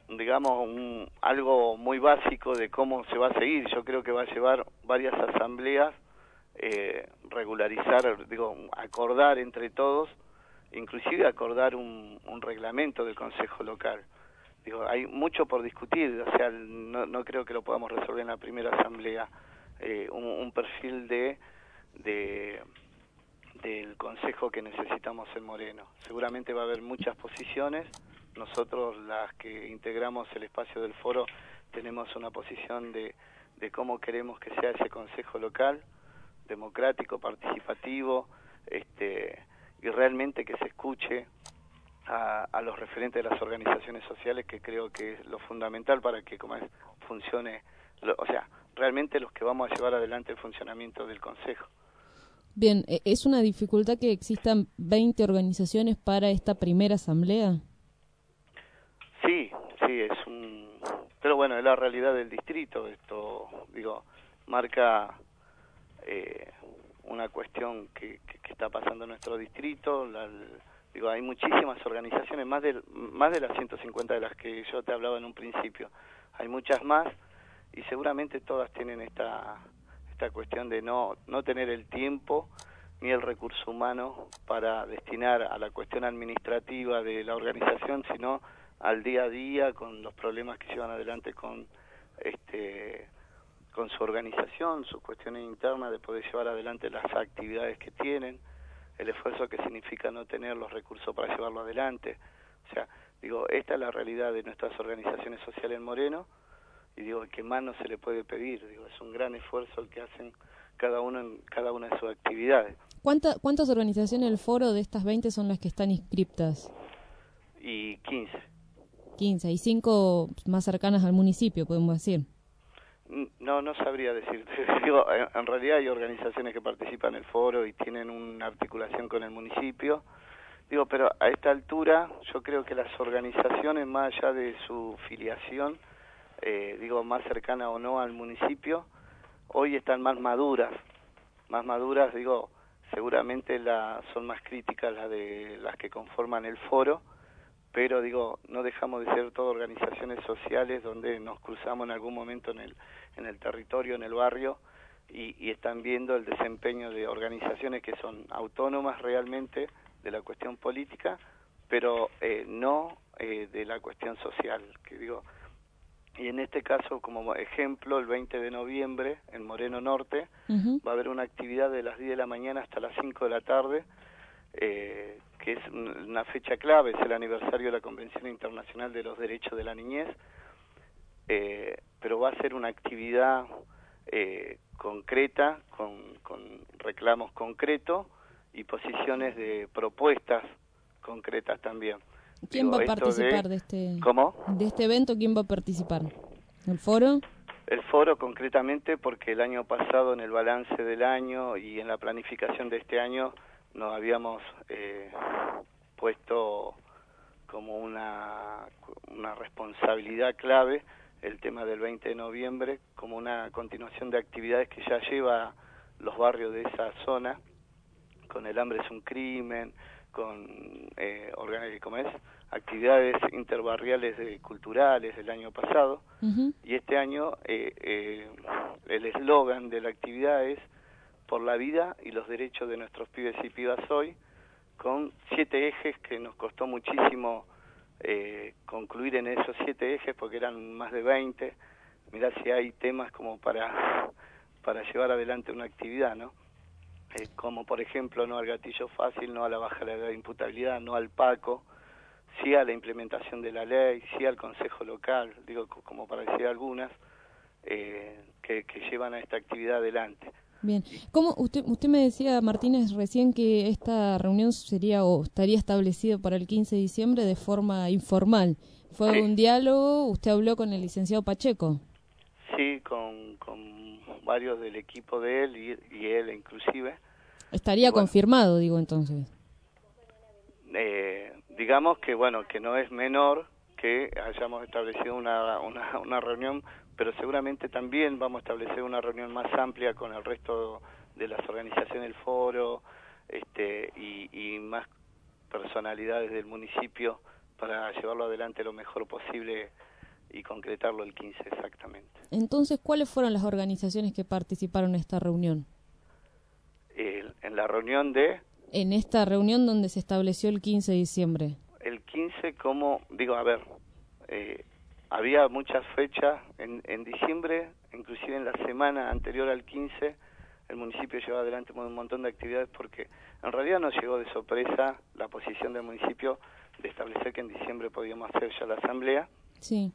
algo muy básico de cómo se va a seguir. Yo creo que va a llevar varias asambleas, regularizar, digo, acordar entre todos, inclusive acordar un reglamento del Consejo Local. Digo, hay mucho por discutir, o sea, no creo que lo podamos resolver en la primera asamblea. Un perfil del Consejo que necesitamos en Moreno. Seguramente va a haber muchas posiciones, nosotros las que integramos el espacio del foro tenemos una posición de cómo queremos que sea ese consejo local, democrático, participativo, y realmente que se escuche a los referentes de las organizaciones sociales, que creo que es lo fundamental para que funcione, o sea, realmente los que vamos a llevar adelante el funcionamiento del consejo. Bien, ¿es una dificultad que existan 20 organizaciones para esta primera asamblea? Sí, pero bueno, es la realidad del distrito. Esto, marca una cuestión que está pasando en nuestro distrito. Hay muchísimas organizaciones, más de las 150 de las que yo te hablaba en un principio. Hay muchas más y seguramente todas tienen esta cuestión de no tener el tiempo ni el recurso humano para destinar a la cuestión administrativa de la organización, sino al día a día, con los problemas que llevan adelante con su organización, sus cuestiones internas, de poder llevar adelante las actividades que tienen, el esfuerzo que significa no tener los recursos para llevarlo adelante. O sea, esta es la realidad de nuestras organizaciones sociales en Moreno, y que más no se le puede pedir. Es un gran esfuerzo el que hacen cada uno en cada una de sus actividades. ¿Cuántas organizaciones del foro de estas 20 son las que están inscriptas? Y 15. 15, y 5 más cercanas al municipio, podemos decir. No sabría decirte. En realidad hay organizaciones que participan en el foro y tienen una articulación con el municipio. Pero a esta altura yo creo que las organizaciones, más allá de su filiación, más cercana o no al municipio, hoy están más maduras, seguramente son más críticas las que conforman el foro, pero no dejamos de ser todas organizaciones sociales donde nos cruzamos en algún momento en el territorio, en el barrio, y están viendo el desempeño de organizaciones que son autónomas realmente de la cuestión política, pero no de la cuestión social, y en este caso, como ejemplo, el 20 de noviembre, en Moreno Norte, va a haber una actividad de las 10 de la mañana hasta las 5 de la tarde, que es una fecha clave, es el aniversario de la Convención Internacional de los Derechos de la Niñez, pero va a ser una actividad concreta, con reclamos concretos y posiciones de propuestas concretas también. ¿Quién va a participar de este evento? ¿Quién va a participar? ¿El foro? El foro concretamente, porque el año pasado en el balance del año y en la planificación de este año nos habíamos puesto como una responsabilidad clave el tema del 20 de noviembre, como una continuación de actividades que ya lleva los barrios de esa zona, con El Hambre es un Crimen, con actividades interbarriales culturales del año pasado, y este año el eslogan de la actividad es por la vida y los derechos de nuestros pibes y pibas hoy, con 7 ejes que nos costó muchísimo concluir en esos 7 ejes, porque eran más de 20. Mirá si hay temas como para llevar adelante una actividad, ¿no? Como por ejemplo no al gatillo fácil, no a la baja de imputabilidad, no al PACO, sí a la implementación de la ley, sí al Consejo Local, como para decir algunas, que llevan a esta actividad adelante. Bien, ¿cómo usted me decía, Martínez, recién que esta reunión sería o estaría establecida para el 15 de diciembre de forma informal? ¿Fue un diálogo? ¿Usted habló con el licenciado Pacheco? Sí, con varios del equipo de él y él inclusive. ¿Estaría confirmado, entonces? Digamos que que no es menor que hayamos establecido una reunión, pero seguramente también vamos a establecer una reunión más amplia con el resto de las organizaciones del foro, y más personalidades del municipio para llevarlo adelante lo mejor posible y concretarlo el 15 exactamente. Entonces, ¿cuáles fueron las organizaciones que participaron en esta reunión? En la reunión de... En esta reunión donde se estableció el 15 de diciembre. El 15, había muchas fechas en diciembre, inclusive en la semana anterior al 15, el municipio llevaba adelante un montón de actividades, porque en realidad nos llegó de sorpresa la posición del municipio de establecer que en diciembre podíamos hacer ya la asamblea. Sí.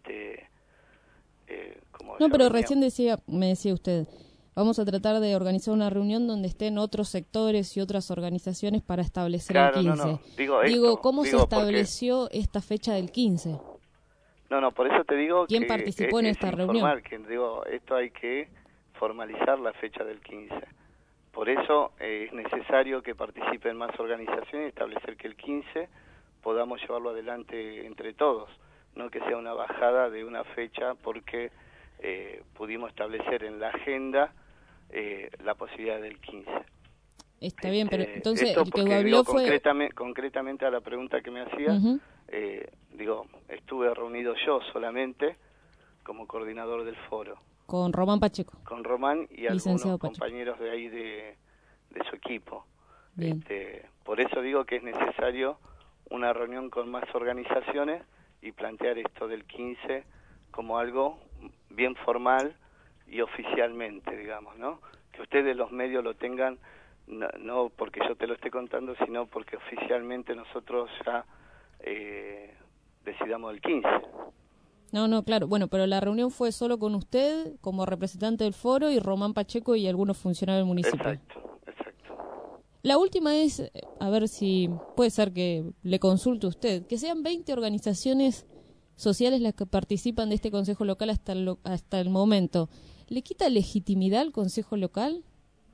Como no, pero venía... recién me decía usted, vamos a tratar de organizar una reunión donde estén otros sectores y otras organizaciones para establecer el 15. No. Digo, ¿cómo se estableció esta fecha del 15? No, por eso te digo ¿Quién que participó en esta reunión? Que, esto hay que formalizar la fecha del 15. Por eso es necesario que participen más organizaciones y establecer que el 15 podamos llevarlo adelante entre todos, no que sea una bajada de una fecha porque pudimos establecer en la agenda la posibilidad del 15. Está bien, pero entonces el que habló fue... Concretamente a la pregunta que me hacía, estuve reunido yo solamente como coordinador del foro. Con Román Pacheco. Con Román y Licenciado algunos Pacheco. compañeros de ahí de su equipo. Bien. Por eso digo que es necesario una reunión con más organizaciones y plantear esto del 15 como algo bien formal y oficialmente, digamos, ¿no? Que ustedes los medios lo tengan, no porque yo te lo esté contando, sino porque oficialmente nosotros ya decidamos el 15. No, claro. Bueno, pero la reunión fue solo con usted como representante del foro y Román Pacheco y algunos funcionarios del municipio. Exacto. La última es, a ver si puede ser que le consulte usted, que sean 20 organizaciones sociales las que participan de este Consejo Local hasta el momento. ¿Le quita legitimidad al Consejo Local?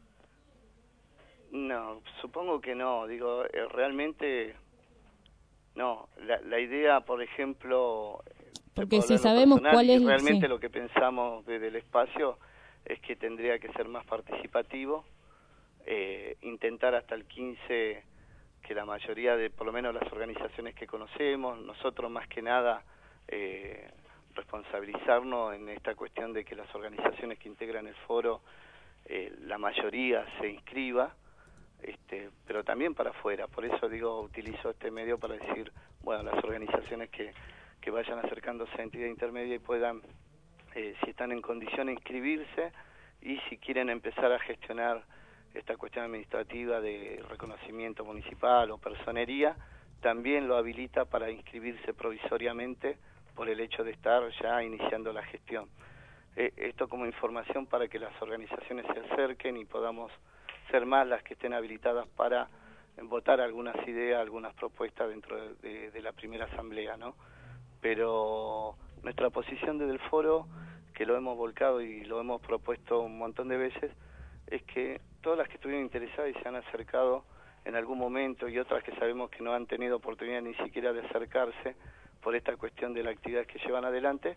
No, supongo que no. Digo, realmente no. La idea, por ejemplo... Porque si sabemos cuál es... Realmente lo que pensamos desde el espacio es que tendría que ser más participativo, intentar hasta el 15 que la mayoría de, por lo menos las organizaciones que conocemos, nosotros más que nada, responsabilizarnos en esta cuestión de que las organizaciones que integran el foro, la mayoría se inscriba, pero también para afuera. Por eso utilizo este medio para decir, bueno, las organizaciones que vayan acercándose a entidad intermedia y puedan, si están en condición de inscribirse y si quieren empezar a gestionar esta cuestión administrativa de reconocimiento municipal o personería, también lo habilita para inscribirse provisoriamente por el hecho de estar ya iniciando la gestión. Esto como información para que las organizaciones se acerquen y podamos ser más las que estén habilitadas para votar algunas ideas, algunas propuestas dentro de la primera asamblea, ¿no? Pero nuestra posición desde el foro, que lo hemos volcado y lo hemos propuesto un montón de veces, es que todas las que estuvieron interesadas y se han acercado en algún momento y otras que sabemos que no han tenido oportunidad ni siquiera de acercarse por esta cuestión de la actividad que llevan adelante,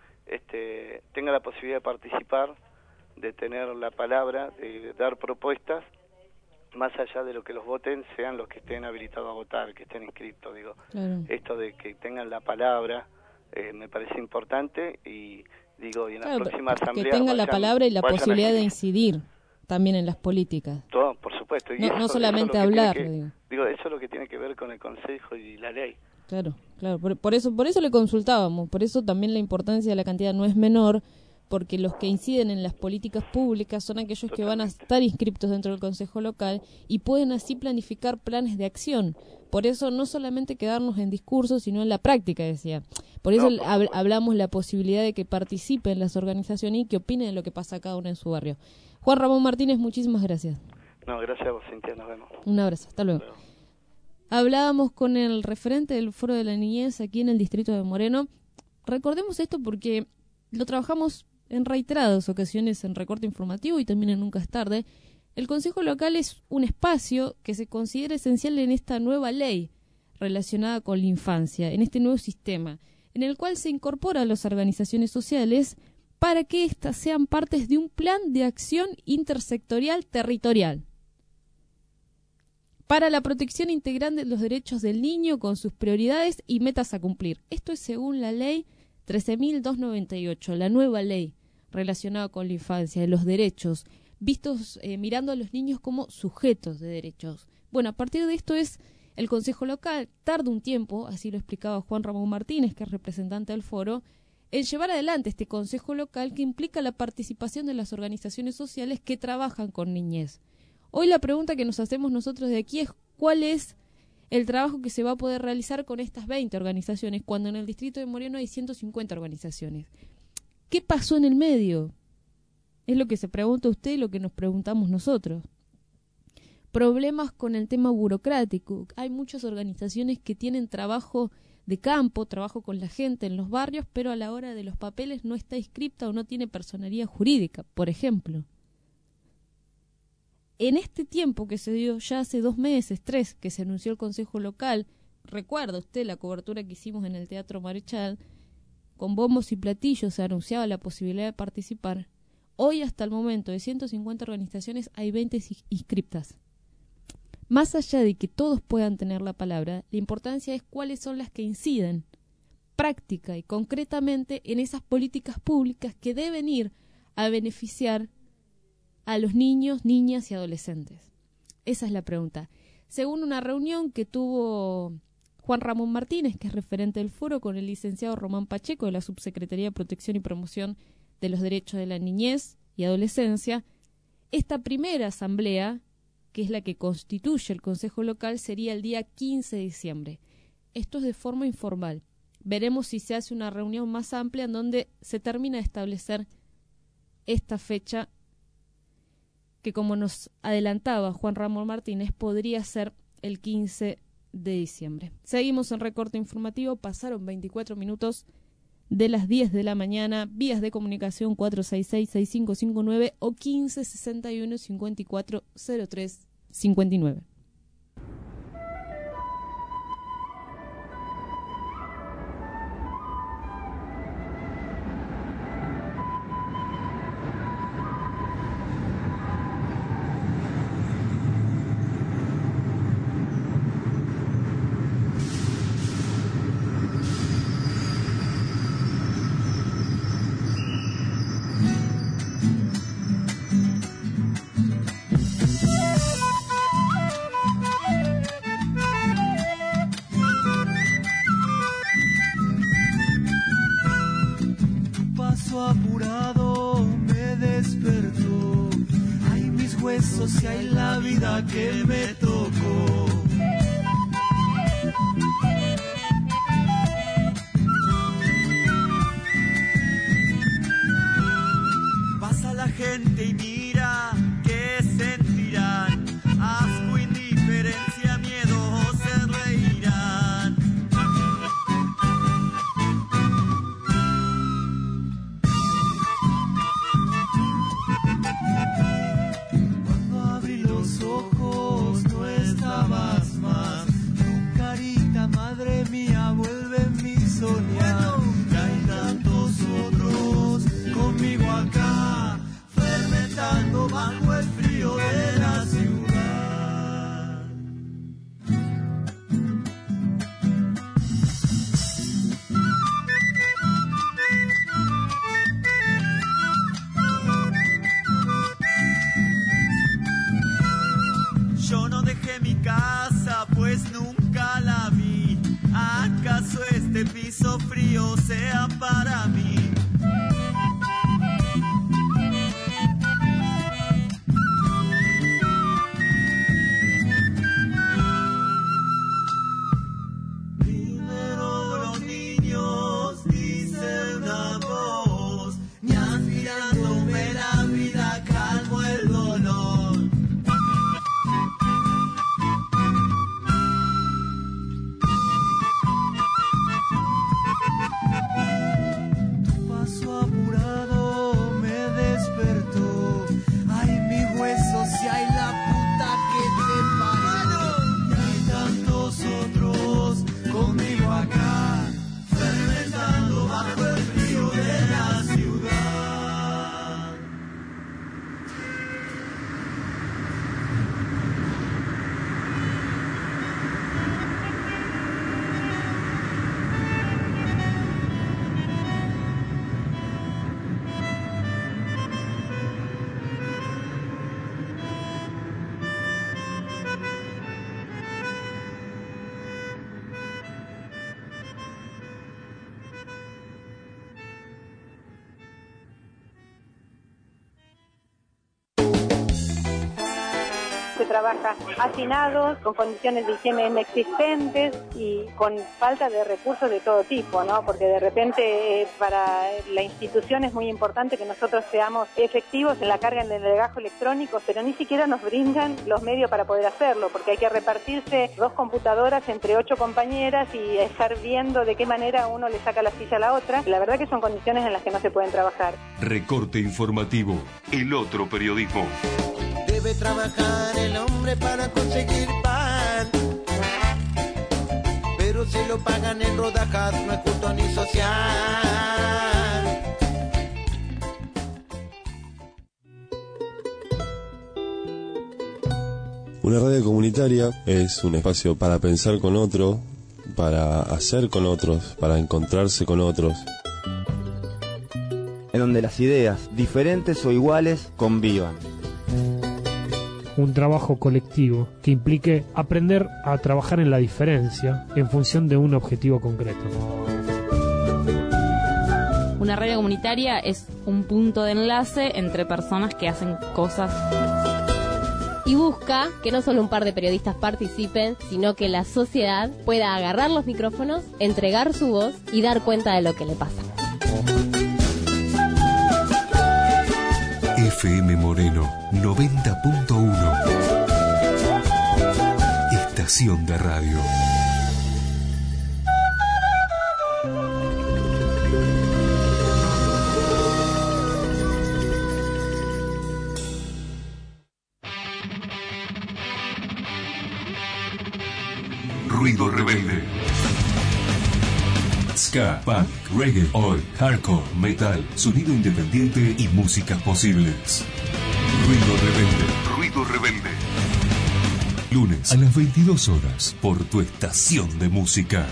tenga la posibilidad de participar, de tener la palabra, de dar propuestas, más allá de lo que los voten, sean los que estén habilitados a votar, que estén inscritos, Claro. Esto de que tengan la palabra me parece importante y en la próxima asamblea... Que tengan la palabra y la posibilidad de incidir también en las políticas. Todo, por supuesto. Y no solamente hablar. Eso es lo que tiene que ver con el Consejo y la ley. Claro. Por eso le consultábamos, por eso también la importancia de la cantidad no es menor, porque los que inciden en las políticas públicas son aquellos que van a estar inscriptos dentro del Consejo Local y pueden así planificar planes de acción. Por eso no solamente quedarnos en discursos, sino en la práctica, decía. Por eso hablamos la posibilidad de que participen las organizaciones y que opinen de lo que pasa cada uno en su barrio. Juan Ramón Martínez, muchísimas gracias. No, gracias a vos, Cintia, nos vemos. Un abrazo, hasta luego. Hablábamos con el referente del Foro de la Niñez aquí en el distrito de Moreno. Recordemos esto porque lo trabajamos en reiteradas ocasiones en Recorte Informativo y también en Nunca es Tarde. El Consejo Local es un espacio que se considera esencial en esta nueva ley relacionada con la infancia, en este nuevo sistema, en el cual se incorpora a las organizaciones sociales para que éstas sean partes de un plan de acción intersectorial territorial para la protección integral de los derechos del niño con sus prioridades y metas a cumplir. Esto es según la ley 13.298, la nueva ley relacionada con la infancia, de los derechos, vistos mirando a los niños como sujetos de derechos. Bueno, a partir de esto es el Consejo Local, tarda un tiempo, así lo explicaba Juan Ramón Martínez, que es representante del foro, en llevar adelante este Consejo Local que implica la participación de las organizaciones sociales que trabajan con niñez. Hoy la pregunta que nos hacemos nosotros de aquí es ¿cuál es el trabajo que se va a poder realizar con estas 20 organizaciones, cuando en el distrito de Moreno hay 150 organizaciones. ¿Qué pasó en el medio? Es lo que se pregunta usted y lo que nos preguntamos nosotros. Problemas con el tema burocrático. Hay muchas organizaciones que tienen trabajo de campo, trabajo con la gente en los barrios, pero a la hora de los papeles no está inscripta o no tiene personería jurídica, por ejemplo. En este tiempo que se dio ya hace 2 meses, 3, que se anunció el Consejo Local, recuerda usted la cobertura que hicimos en el Teatro Marechal, con bombos y platillos se anunciaba la posibilidad de participar. Hoy hasta el momento de 150 organizaciones hay 20 inscriptas. Más allá de que todos puedan tener la palabra, la importancia es cuáles son las que inciden práctica y concretamente en esas políticas públicas que deben ir a beneficiar a los niños, niñas y adolescentes. Esa es la pregunta. Según una reunión que tuvo Juan Ramón Martínez, que es referente del foro, con el licenciado Román Pacheco de la Subsecretaría de Protección y Promoción de los Derechos de la Niñez y Adolescencia, esta primera asamblea, que es la que constituye el Consejo Local, sería el día 15 de diciembre. Esto es de forma informal. Veremos si se hace una reunión más amplia en donde se termina de establecer esta fecha que, como nos adelantaba Juan Ramón Martínez, podría ser el 15 de diciembre. Seguimos en recorte informativo, pasaron 24 minutos de las 10 de la mañana, vías de comunicación 466-6559 o 1561-5403-59. Apurado me despertó, ay mis huesos y ay la vida que me tocó. Pasa la gente y mira, ¿qué sentirán? Asco, indiferencia, miedo, se reirán. Cuando abrí los ojos no estabas más. Tu carita, madre mía, vuelve mi soñar. Y hay tantos otros conmigo acá, fermentando bajo el frío de la ciudad. Yo no dejé mi casa, pues nunca la vi. ¿Acaso este piso frío sea para mí? Primero los niños, dice una voz, y aspirándome la vida calmo el dolor. Tu paso apurado me despertó, ay mis huesos y ay la puta que te parió. Y hay tantos otros conmigo acá, fermentando bajo el frío de la ciudad. se trabaja hacinados, con condiciones de higiene inexistentes y con falta de recursos de todo tipo, ¿no? Porque de repente para la institución es muy importante que nosotros seamos efectivos en la carga del legajo electrónico, pero ni siquiera nos brindan los medios para poder hacerlo, porque hay que repartirse 2 computadoras entre 8 compañeras y estar viendo de qué manera uno le saca la silla a la otra. La verdad que son condiciones en las que no se pueden trabajar. Recorte informativo, el otro periodismo. Debe trabajar el hombre para conseguir pan, pero si lo pagan en rodajas no es justo ni social. Una radio comunitaria es un espacio para pensar con otro, para hacer con otros, para encontrarse con otros. En donde las ideas, diferentes o iguales, convivan. Un trabajo colectivo que implique aprender a trabajar en la diferencia en función de un objetivo concreto. Una radio comunitaria es un punto de enlace entre personas que hacen cosas. Y busca que no solo un par de periodistas participen, sino que la sociedad pueda agarrar los micrófonos, entregar su voz y dar cuenta de lo que le pasa. FM Moreno 90.1. Estación de radio. Ruido rebelde. Ska, punk, reggae, oi, hardcore, metal, sonido independiente y músicas posibles. Ruido rebelde. Ruido rebelde. Lunes a las 22 horas por tu estación de música.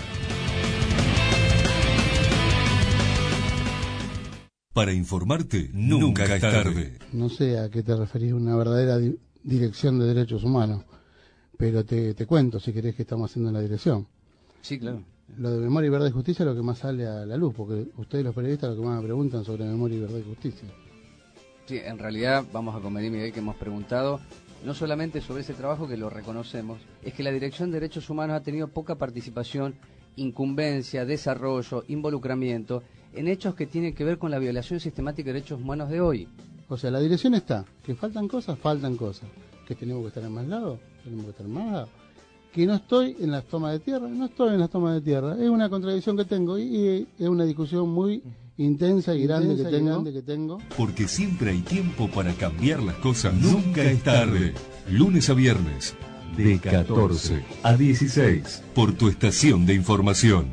Para informarte, nunca es tarde. No sé a qué te referís, una verdadera dirección de derechos humanos. Pero te cuento, si querés, que estamos haciendo en la dirección. Sí, claro. Lo de memoria y verdad y justicia es lo que más sale a la luz, porque ustedes los periodistas lo que más me preguntan sobre memoria y verdad y justicia. Sí, en realidad vamos a convenir, Miguel, que hemos preguntado no solamente sobre ese trabajo, que lo reconocemos, es que la Dirección de Derechos Humanos ha tenido poca participación, incumbencia, desarrollo, involucramiento en hechos que tienen que ver con la violación sistemática de derechos humanos de hoy. O sea, la dirección está, que faltan cosas, que tenemos que estar en más lados, tenemos que estar en más lados. Que no estoy en las tomas de tierra, es una contradicción que tengo y es una discusión muy intensa y grande que tengo. Porque siempre hay tiempo para cambiar las cosas, nunca es tarde. Lunes a viernes, de 14 a 16, por tu estación de información.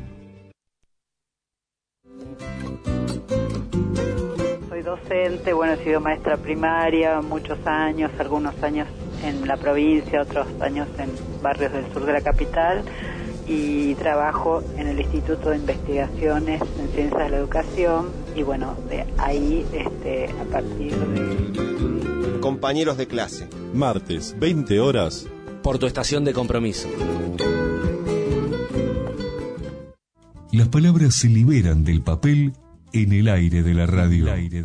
Soy docente, he sido maestra primaria muchos años, algunos años en la provincia, otros años en barrios del sur de la capital, y trabajo en el Instituto de Investigaciones en Ciencias de la Educación, y de ahí, a partir de... Compañeros de clase. Martes, 20 horas. Por tu estación de compromiso. Las palabras se liberan del papel en el aire de la radio.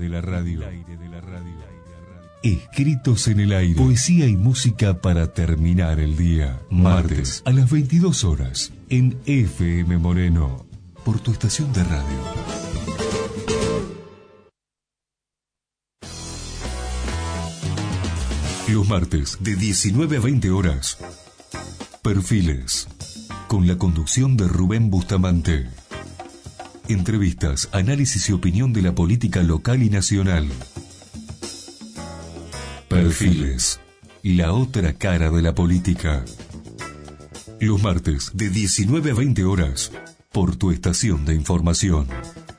Escritos en el aire. Poesía y música para terminar el día. Martes a las 22 horas en FM Moreno. Por tu estación de radio. Los martes de 19 a 20 horas. Perfiles. Con la conducción de Rubén Bustamante. Entrevistas, análisis y opinión de la política local y nacional. Perfiles. La otra cara de la política. Los martes de 19 a 20 horas. Por tu estación de información.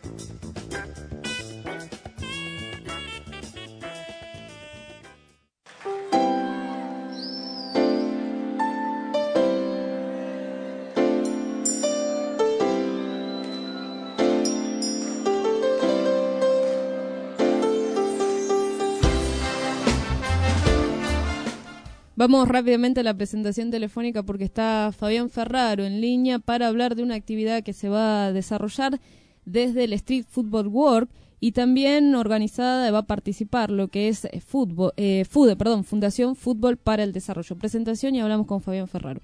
Vamos rápidamente a la presentación telefónica porque está Fabián Ferraro en línea para hablar de una actividad que se va a desarrollar desde el Street Football Work y también organizada va a participar lo que es Fundación Fútbol para el Desarrollo. Presentación y hablamos con Fabián Ferraro.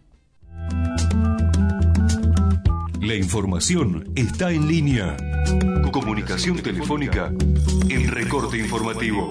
La información está en línea. Comunicación telefónica, el recorte informativo.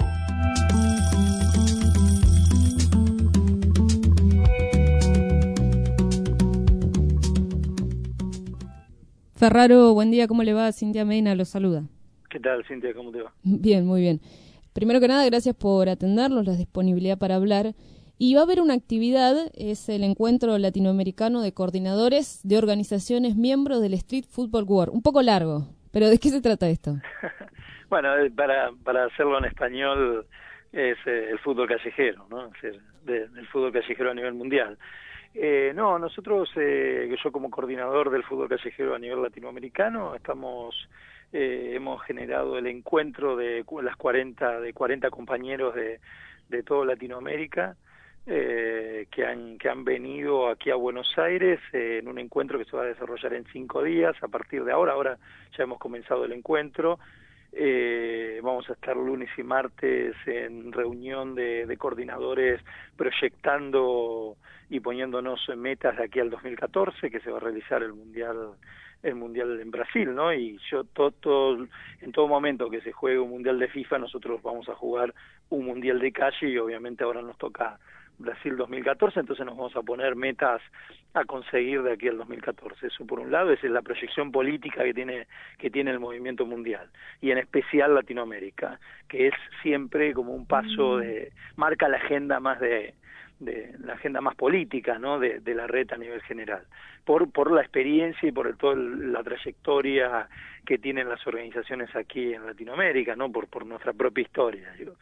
Ferraro, buen día, ¿cómo le va? Cintia Medina lo saluda. ¿Qué tal, Cintia? ¿Cómo te va? Bien, muy bien. Primero que nada, gracias por atendernos, la disponibilidad para hablar. Y va a haber una actividad, es el Encuentro Latinoamericano de Coordinadores de Organizaciones Miembros del Street Football World. Un poco largo, pero ¿de qué se trata esto? Bueno, para hacerlo en español, es el fútbol callejero, ¿no? Es decir, del fútbol callejero a nivel mundial. No, nosotros, yo como coordinador del fútbol callejero a nivel latinoamericano, hemos generado el encuentro de 40 compañeros de toda Latinoamérica, que han venido aquí a Buenos Aires en un encuentro que se va a desarrollar en 5 días a partir de ahora ya hemos comenzado el encuentro. Vamos a estar lunes y martes en reunión de coordinadores proyectando y poniéndonos metas de aquí al 2014, que se va a realizar el mundial en Brasil, ¿no? Y en todo momento que se juegue un mundial de FIFA, nosotros vamos a jugar un mundial de calle, y obviamente ahora nos toca Brasil 2014, entonces nos vamos a poner metas a conseguir de aquí al 2014. Eso por un lado, esa es la proyección política que tiene el movimiento mundial, y en especial Latinoamérica, que es siempre como un paso marca la agenda más la agenda más política, ¿no? de la red a nivel general, por la experiencia y por toda la trayectoria que tienen las organizaciones aquí en Latinoamérica, ¿no? por nuestra propia historia, digo.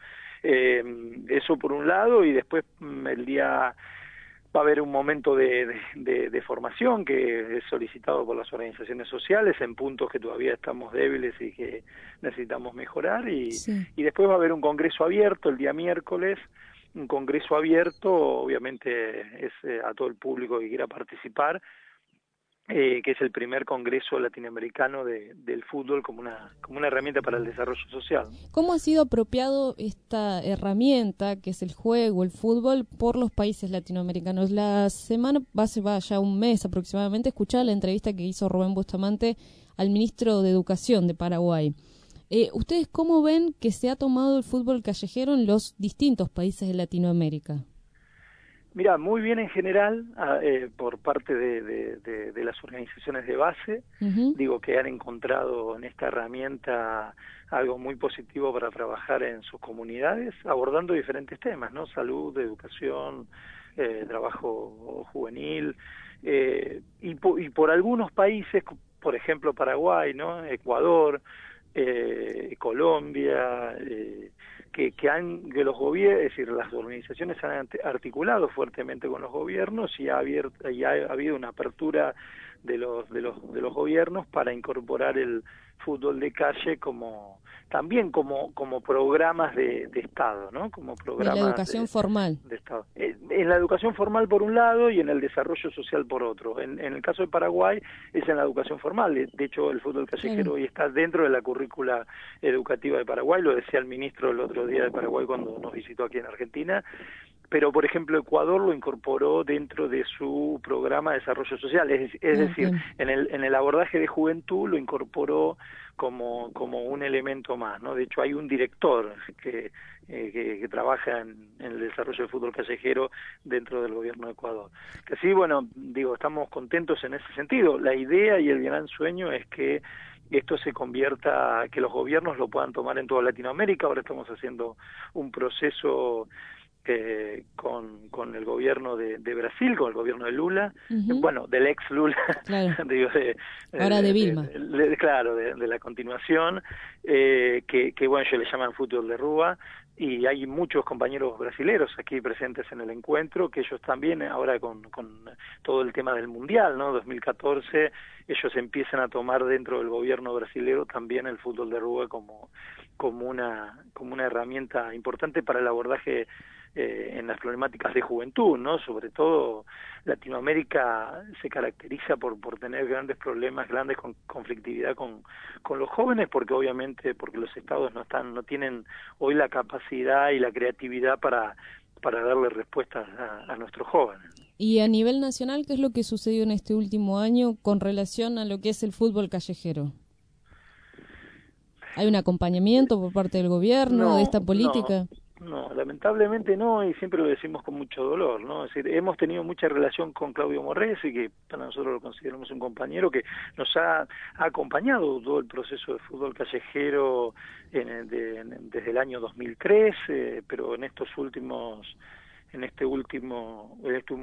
Eso por un lado, y después va a haber un momento de formación que es solicitado por las organizaciones sociales en puntos que todavía estamos débiles y que necesitamos mejorar, y después va a haber un congreso abierto el día miércoles, un congreso abierto, obviamente es a todo el público que quiera participar, que es el primer congreso latinoamericano del fútbol como una herramienta para el desarrollo social. ¿Cómo ha sido apropiado esta herramienta, que es el juego, el fútbol, por los países latinoamericanos? La semana, va ya un mes aproximadamente, escuchaba la entrevista que hizo Rubén Bustamante al ministro de Educación de Paraguay. ¿Ustedes cómo ven que se ha tomado el fútbol callejero en los distintos países de Latinoamérica? Mira, muy bien en general, por parte de las organizaciones de base, digo que han encontrado en esta herramienta algo muy positivo para trabajar en sus comunidades, abordando diferentes temas, ¿no? Salud, educación, trabajo juvenil, y por algunos países, por ejemplo Paraguay, ¿no? Ecuador, Colombia, que los gobiernos, es decir, las organizaciones han articulado fuertemente con los gobiernos, y ha habido una apertura de los gobiernos para incorporar el fútbol de calle también como programas de Estado, ¿no? Como programas de la educación formal de Estado. En la educación formal por un lado y en el desarrollo social por otro. En el caso de Paraguay es en la educación formal. De hecho, el fútbol callejero hoy está dentro de la currícula educativa de Paraguay. Lo decía el ministro el otro día de Paraguay cuando nos visitó aquí en Argentina. Pero, por ejemplo, Ecuador lo incorporó dentro de su programa de desarrollo social. Es decir, en el abordaje de juventud lo incorporó como un elemento más, ¿no? De hecho, hay un director que trabaja en el desarrollo del fútbol callejero dentro del gobierno de Ecuador. Que sí, bueno, digo, estamos contentos en ese sentido. La idea y el gran sueño es que esto se convierta, que los gobiernos lo puedan tomar en toda Latinoamérica. Ahora estamos haciendo un proceso con el gobierno de Brasil, con el gobierno de Lula, bueno, del ex Lula, claro. digo, ahora de Vilma, claro, de la continuación, que bueno, ellos le llaman fútbol de rúa, y hay muchos compañeros brasileros aquí presentes en el encuentro, que ellos también ahora con todo el tema del Mundial, ¿no? 2014, ellos empiezan a tomar dentro del gobierno brasilero también el fútbol de rúa como como una herramienta importante para el abordaje en las problemáticas de juventud, ¿no? Sobre todo Latinoamérica se caracteriza por tener grandes problemas, grandes conflictividad con los jóvenes, porque obviamente porque los estados no tienen hoy la capacidad y la creatividad para darle respuestas a nuestros jóvenes. Y a nivel nacional, ¿qué es lo que sucedió en este último año con relación a lo que es el fútbol callejero? ¿Hay un acompañamiento por parte del gobierno de esta política? No, lamentablemente no, y siempre lo decimos con mucho dolor, ¿no? Es decir, hemos tenido mucha relación con Claudio Morresi, que para nosotros lo consideramos un compañero que nos ha acompañado todo el proceso de fútbol callejero desde el año 2003, pero en este último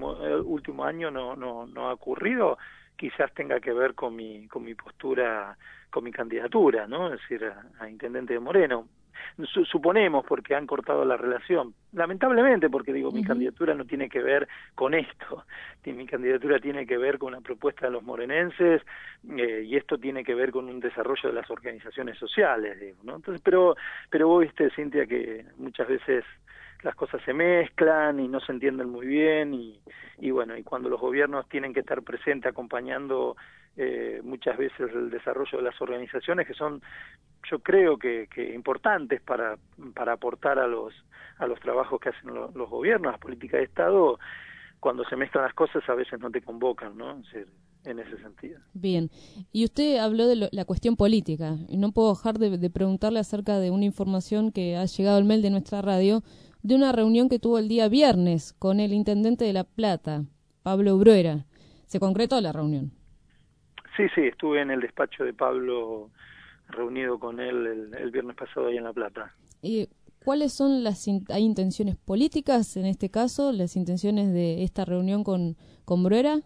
año no ha ocurrido. Quizás tenga que ver con mi postura, con mi candidatura, ¿no? Es decir, a intendente de Moreno. Suponemos, porque han cortado la relación, lamentablemente, porque digo, mi candidatura no tiene que ver con esto, mi candidatura tiene que ver con una propuesta de los morenenses, y esto tiene que ver con un desarrollo de las organizaciones sociales, digo, ¿no? Entonces, pero vos viste, Cintia, que muchas veces las cosas se mezclan y no se entienden muy bien, y bueno, y cuando los gobiernos tienen que estar presentes acompañando muchas veces el desarrollo de las organizaciones, que son, yo creo que importantes para aportar a los trabajos que hacen los gobiernos, las políticas de Estado, cuando se mezclan las cosas a veces no te convocan, ¿no? En ese sentido. Bien, y usted habló de la cuestión política, y no puedo dejar de preguntarle acerca de una información que ha llegado al mail de nuestra radio, de una reunión que tuvo el día viernes con el intendente de La Plata, Pablo Bruera. ¿Se concretó la reunión? Sí, estuve en el despacho de Pablo reunido con él el viernes pasado ahí en La Plata. ¿Y cuáles son hay intenciones políticas en este caso, las intenciones de esta reunión con Bruera?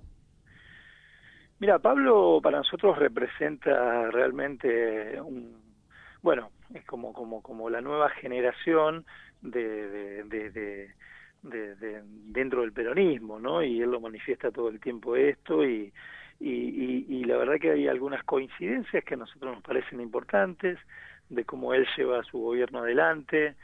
Mira, Pablo para nosotros representa realmente es como la nueva generación de dentro del peronismo, ¿no? Y él lo manifiesta todo el tiempo esto, y la verdad que hay algunas coincidencias que a nosotros nos parecen importantes de cómo él lleva su gobierno adelante,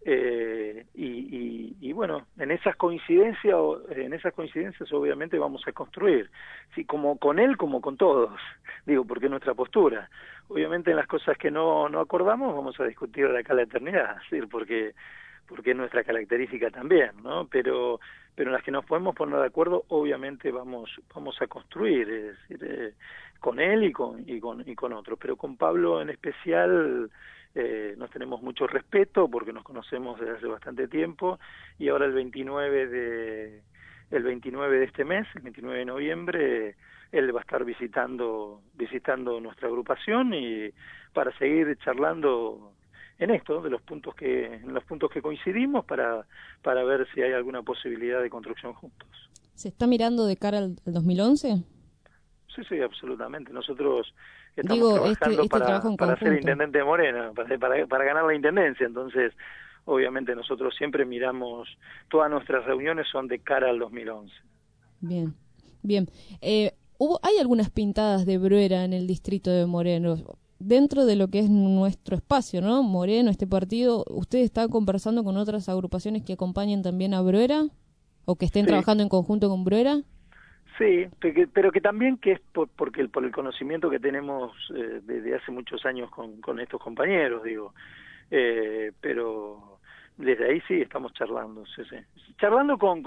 y bueno, en esas coincidencias obviamente vamos a construir, sí, como con él como con todos, digo, porque es nuestra postura. Obviamente en las cosas que no acordamos vamos a discutir de acá a la eternidad, ¿sí? porque es nuestra característica también, ¿no? Pero en las que nos podemos poner de acuerdo, obviamente vamos a construir, es decir, con él y con otros. Pero con Pablo en especial nos tenemos mucho respeto porque nos conocemos desde hace bastante tiempo, y ahora el 29 de este mes, el 29 de noviembre, él va a estar visitando nuestra agrupación, y para seguir charlando en esto, en los puntos que coincidimos, para ver si hay alguna posibilidad de construcción juntos. ¿Se está mirando de cara al 2011? Sí, absolutamente. Nosotros estamos trabajando para ser intendente de Moreno, para ganar la intendencia. Entonces, obviamente nosotros siempre miramos, todas nuestras reuniones son de cara al 2011. Bien. Hay algunas pintadas de Bruera en el distrito de Moreno. Dentro de lo que es nuestro espacio, ¿no? Moreno, este partido, ¿usted está conversando con otras agrupaciones que acompañen también a Bruera? ¿O que estén trabajando en conjunto con Bruera? Sí, pero que también que es por el conocimiento que tenemos desde hace muchos años con estos compañeros, digo. Pero desde ahí sí estamos charlando, sí. Charlando con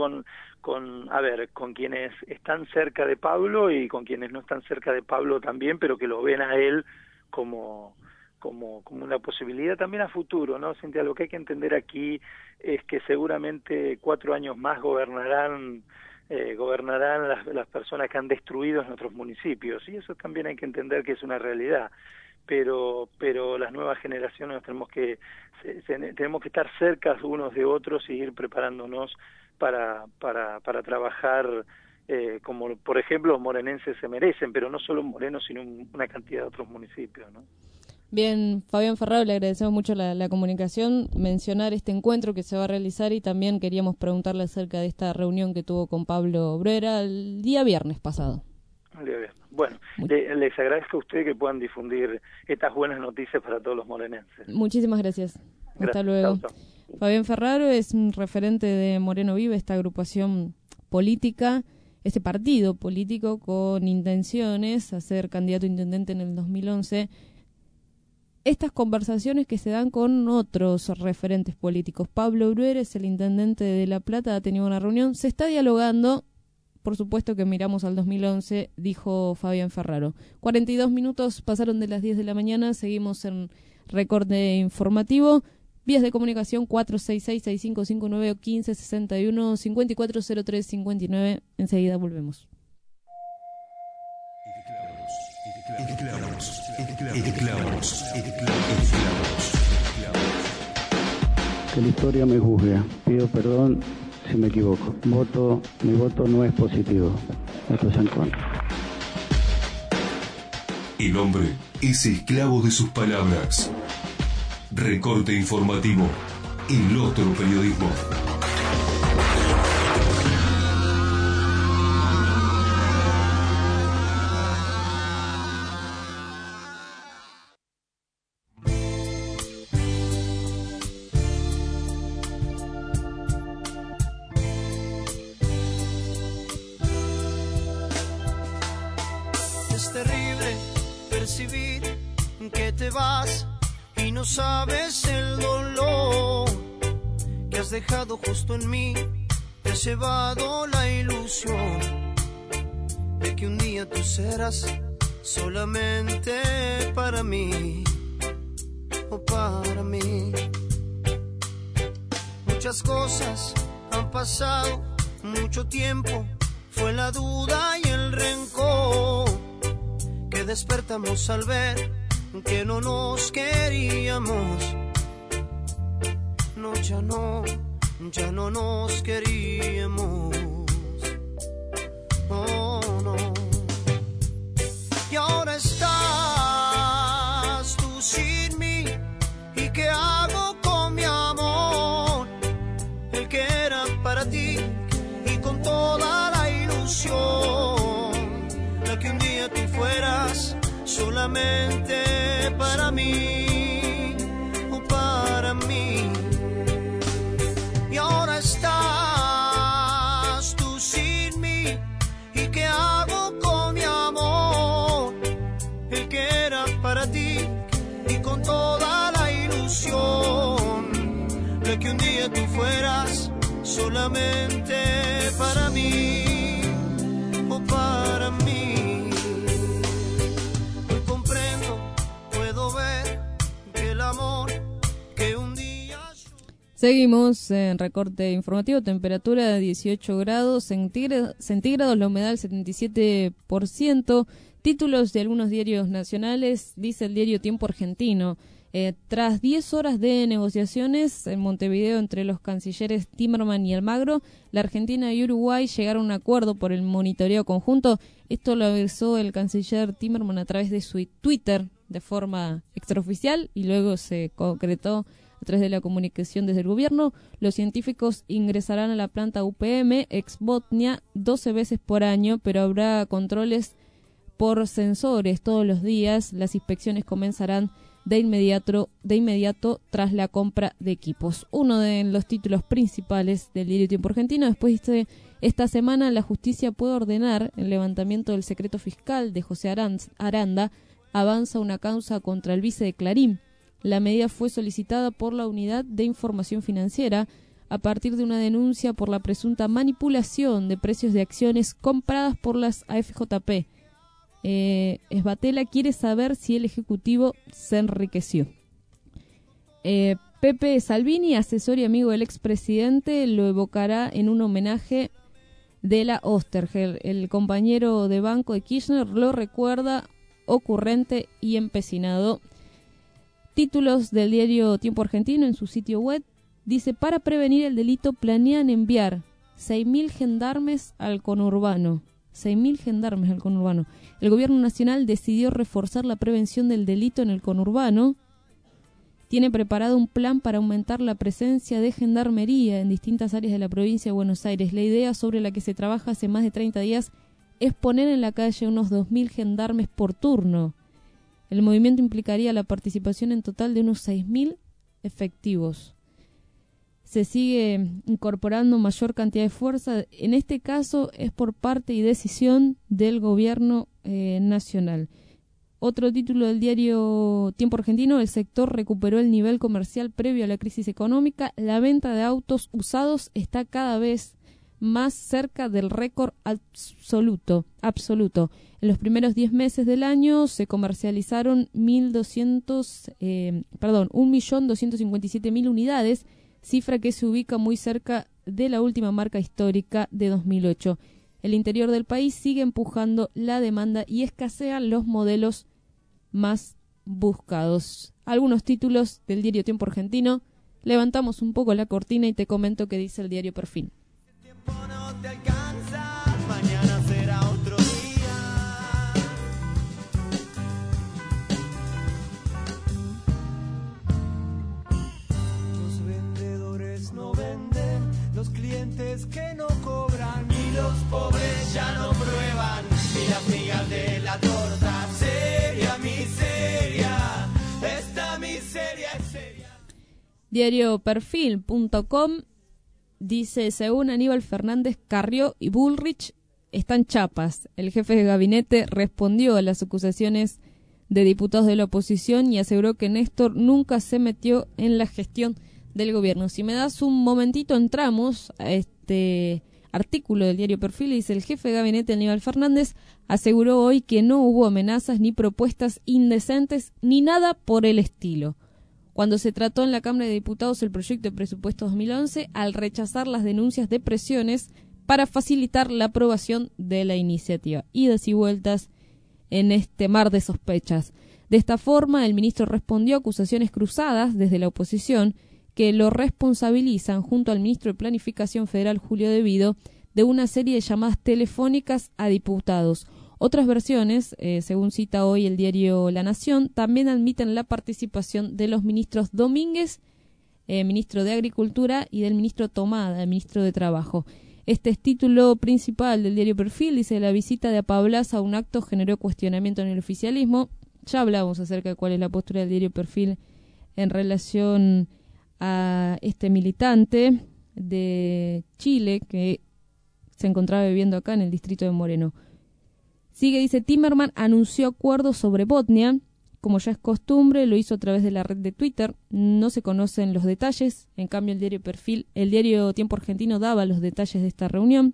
quienes están cerca de Pablo y con quienes no están cerca de Pablo también, pero que lo ven a él como una posibilidad también a futuro, ¿no, Cintia? Lo que hay que entender aquí es que seguramente 4 años más gobernarán las personas que han destruido nuestros municipios, y eso también hay que entender que es una realidad. Pero las nuevas generaciones tenemos que estar cerca unos de otros y ir preparándonos para trabajar como por ejemplo los morenenses se merecen, pero no solo Moreno, sino una cantidad de otros municipios, ¿no? Bien, Fabián Ferraro, le agradecemos mucho la comunicación, mencionar este encuentro que se va a realizar, y también queríamos preguntarle acerca de esta reunión que tuvo con Pablo Bruera el día viernes pasado. Bueno, les agradezco a ustedes que puedan difundir estas buenas noticias para todos los morenenses. Muchísimas gracias. Hasta luego. Chau, chau. Fabián Ferraro es un referente de Moreno Vive, esta agrupación política, este partido político con intenciones a ser candidato a intendente en el 2011. Estas conversaciones que se dan con otros referentes políticos. Pablo Bruer es el intendente de La Plata, ha tenido una reunión, se está dialogando. Por supuesto que miramos al 2011, dijo Fabián Ferraro. 42 minutos pasaron de las 10 de la mañana, seguimos en recorte informativo. Vías de comunicación 466-6559 o 1561-540359. Enseguida volvemos. Que la historia me juzgue. Pido perdón si me equivoco. Mi voto no es positivo. Esto es en contra. El hombre es esclavo de sus palabras. Recorte informativo. El otro periodismo. Es terrible percibir que te vas y no sabes el dolor que has dejado justo en mí. Te has llevado la ilusión de que un día tú serás solamente para mí, o para mí. Muchas cosas han pasado, mucho tiempo, fue la duda y el rencor que despertamos al ver que no nos queríamos. No, ya no nos queríamos. Oh, no. Y ahora estás tú sin mí. ¿Y qué hago con mi amor? El que era para ti y con toda la ilusión, la que un día tú fueras solamente para mí, o para mí. Y ahora estás tú sin mí. ¿Y qué hago con mi amor? El que era para ti y con toda la ilusión, de que un día tú fueras solamente para mí, o para mí. Seguimos en recorte informativo, temperatura de 18 grados centígrados, la humedad del 77%, títulos de algunos diarios nacionales, dice el diario Tiempo Argentino. Tras 10 horas de negociaciones en Montevideo entre los cancilleres Timerman y Almagro, la Argentina y Uruguay llegaron a un acuerdo por el monitoreo conjunto. Esto lo avisó el canciller Timerman a través de su Twitter de forma extraoficial y luego se concretó a través de la comunicación desde el gobierno. Los científicos ingresarán a la planta UPM ex Botnia 12 veces por año, pero habrá controles por sensores todos los días. Las inspecciones comenzarán de inmediato tras la compra de equipos. Uno de los títulos principales del diario Tiempo Argentino. Después dice: esta semana la justicia puede ordenar el levantamiento del secreto fiscal de José Aranda. Avanza una causa contra el vice de Clarín. La medida fue solicitada por la Unidad de Información Financiera a partir de una denuncia por la presunta manipulación de precios de acciones compradas por las AFJP. Esbatela quiere saber si el Ejecutivo se enriqueció. Pepe Salvini, asesor y amigo del expresidente, lo evocará en un homenaje de la Ostergel. El compañero de banco de Kirchner lo recuerda ocurrente y empecinado. Títulos del diario Tiempo Argentino en su sitio web. Dice: para prevenir el delito planean enviar 6.000 gendarmes al conurbano. 6.000 gendarmes al conurbano. El gobierno nacional decidió reforzar la prevención del delito en el conurbano. Tiene preparado un plan para aumentar la presencia de gendarmería en distintas áreas de la provincia de Buenos Aires. La idea sobre la que se trabaja hace más de 30 días es poner en la calle unos 2.000 gendarmes por turno. El movimiento implicaría la participación en total de unos 6.000 efectivos. Se sigue incorporando mayor cantidad de fuerza. En este caso es por parte y decisión del gobierno nacional. Otro título del diario Tiempo Argentino: el sector recuperó el nivel comercial previo a la crisis económica. La venta de autos usados está cada vez más cerca del récord absoluto. En los primeros 10 meses del año se comercializaron 1.257.000 unidades, cifra que se ubica muy cerca de la última marca histórica de 2008. El interior del país sigue empujando la demanda y escasean los modelos más buscados. Algunos títulos del diario Tiempo Argentino. Levantamos un poco la cortina y te comento qué dice el diario Perfil. Mañana será otro día. Los vendedores no venden, los clientes que no cobran, y los pobres ya no prueban ni las migas de la torta. Seria miseria, esta miseria es seria. Diario Perfil.com dice: según Aníbal Fernández, Carrió y Bullrich están chapas. El jefe de gabinete respondió a las acusaciones de diputados de la oposición y aseguró que Néstor nunca se metió en la gestión del gobierno. Si me das un momentito, entramos a este artículo del diario Perfil. Dice: el jefe de gabinete Aníbal Fernández aseguró hoy que no hubo amenazas ni propuestas indecentes ni nada por el estilo cuando se trató en la Cámara de Diputados el proyecto de presupuesto 2011, al rechazar las denuncias de presiones para facilitar la aprobación de la iniciativa. Idas y vueltas en este mar de sospechas. De esta forma, el ministro respondió a acusaciones cruzadas desde la oposición que lo responsabilizan, junto al ministro de Planificación Federal, Julio De Vido, de una serie de llamadas telefónicas a diputados. Otras versiones, según cita hoy el diario La Nación, también admiten la participación de los ministros Domínguez, ministro de Agricultura, y del ministro Tomada, el ministro de Trabajo. Este es título principal del diario Perfil. Dice: la visita de Apablaza a un acto generó cuestionamiento en el oficialismo. Ya hablamos acerca de cuál es la postura del diario Perfil en relación a este militante de Chile que se encontraba viviendo acá en el distrito de Moreno. Sigue, dice: Timerman anunció acuerdos sobre Botnia. Como ya es costumbre, lo hizo a través de la red de Twitter. No se conocen los detalles. En cambio, el diario Tiempo Argentino daba los detalles de esta reunión.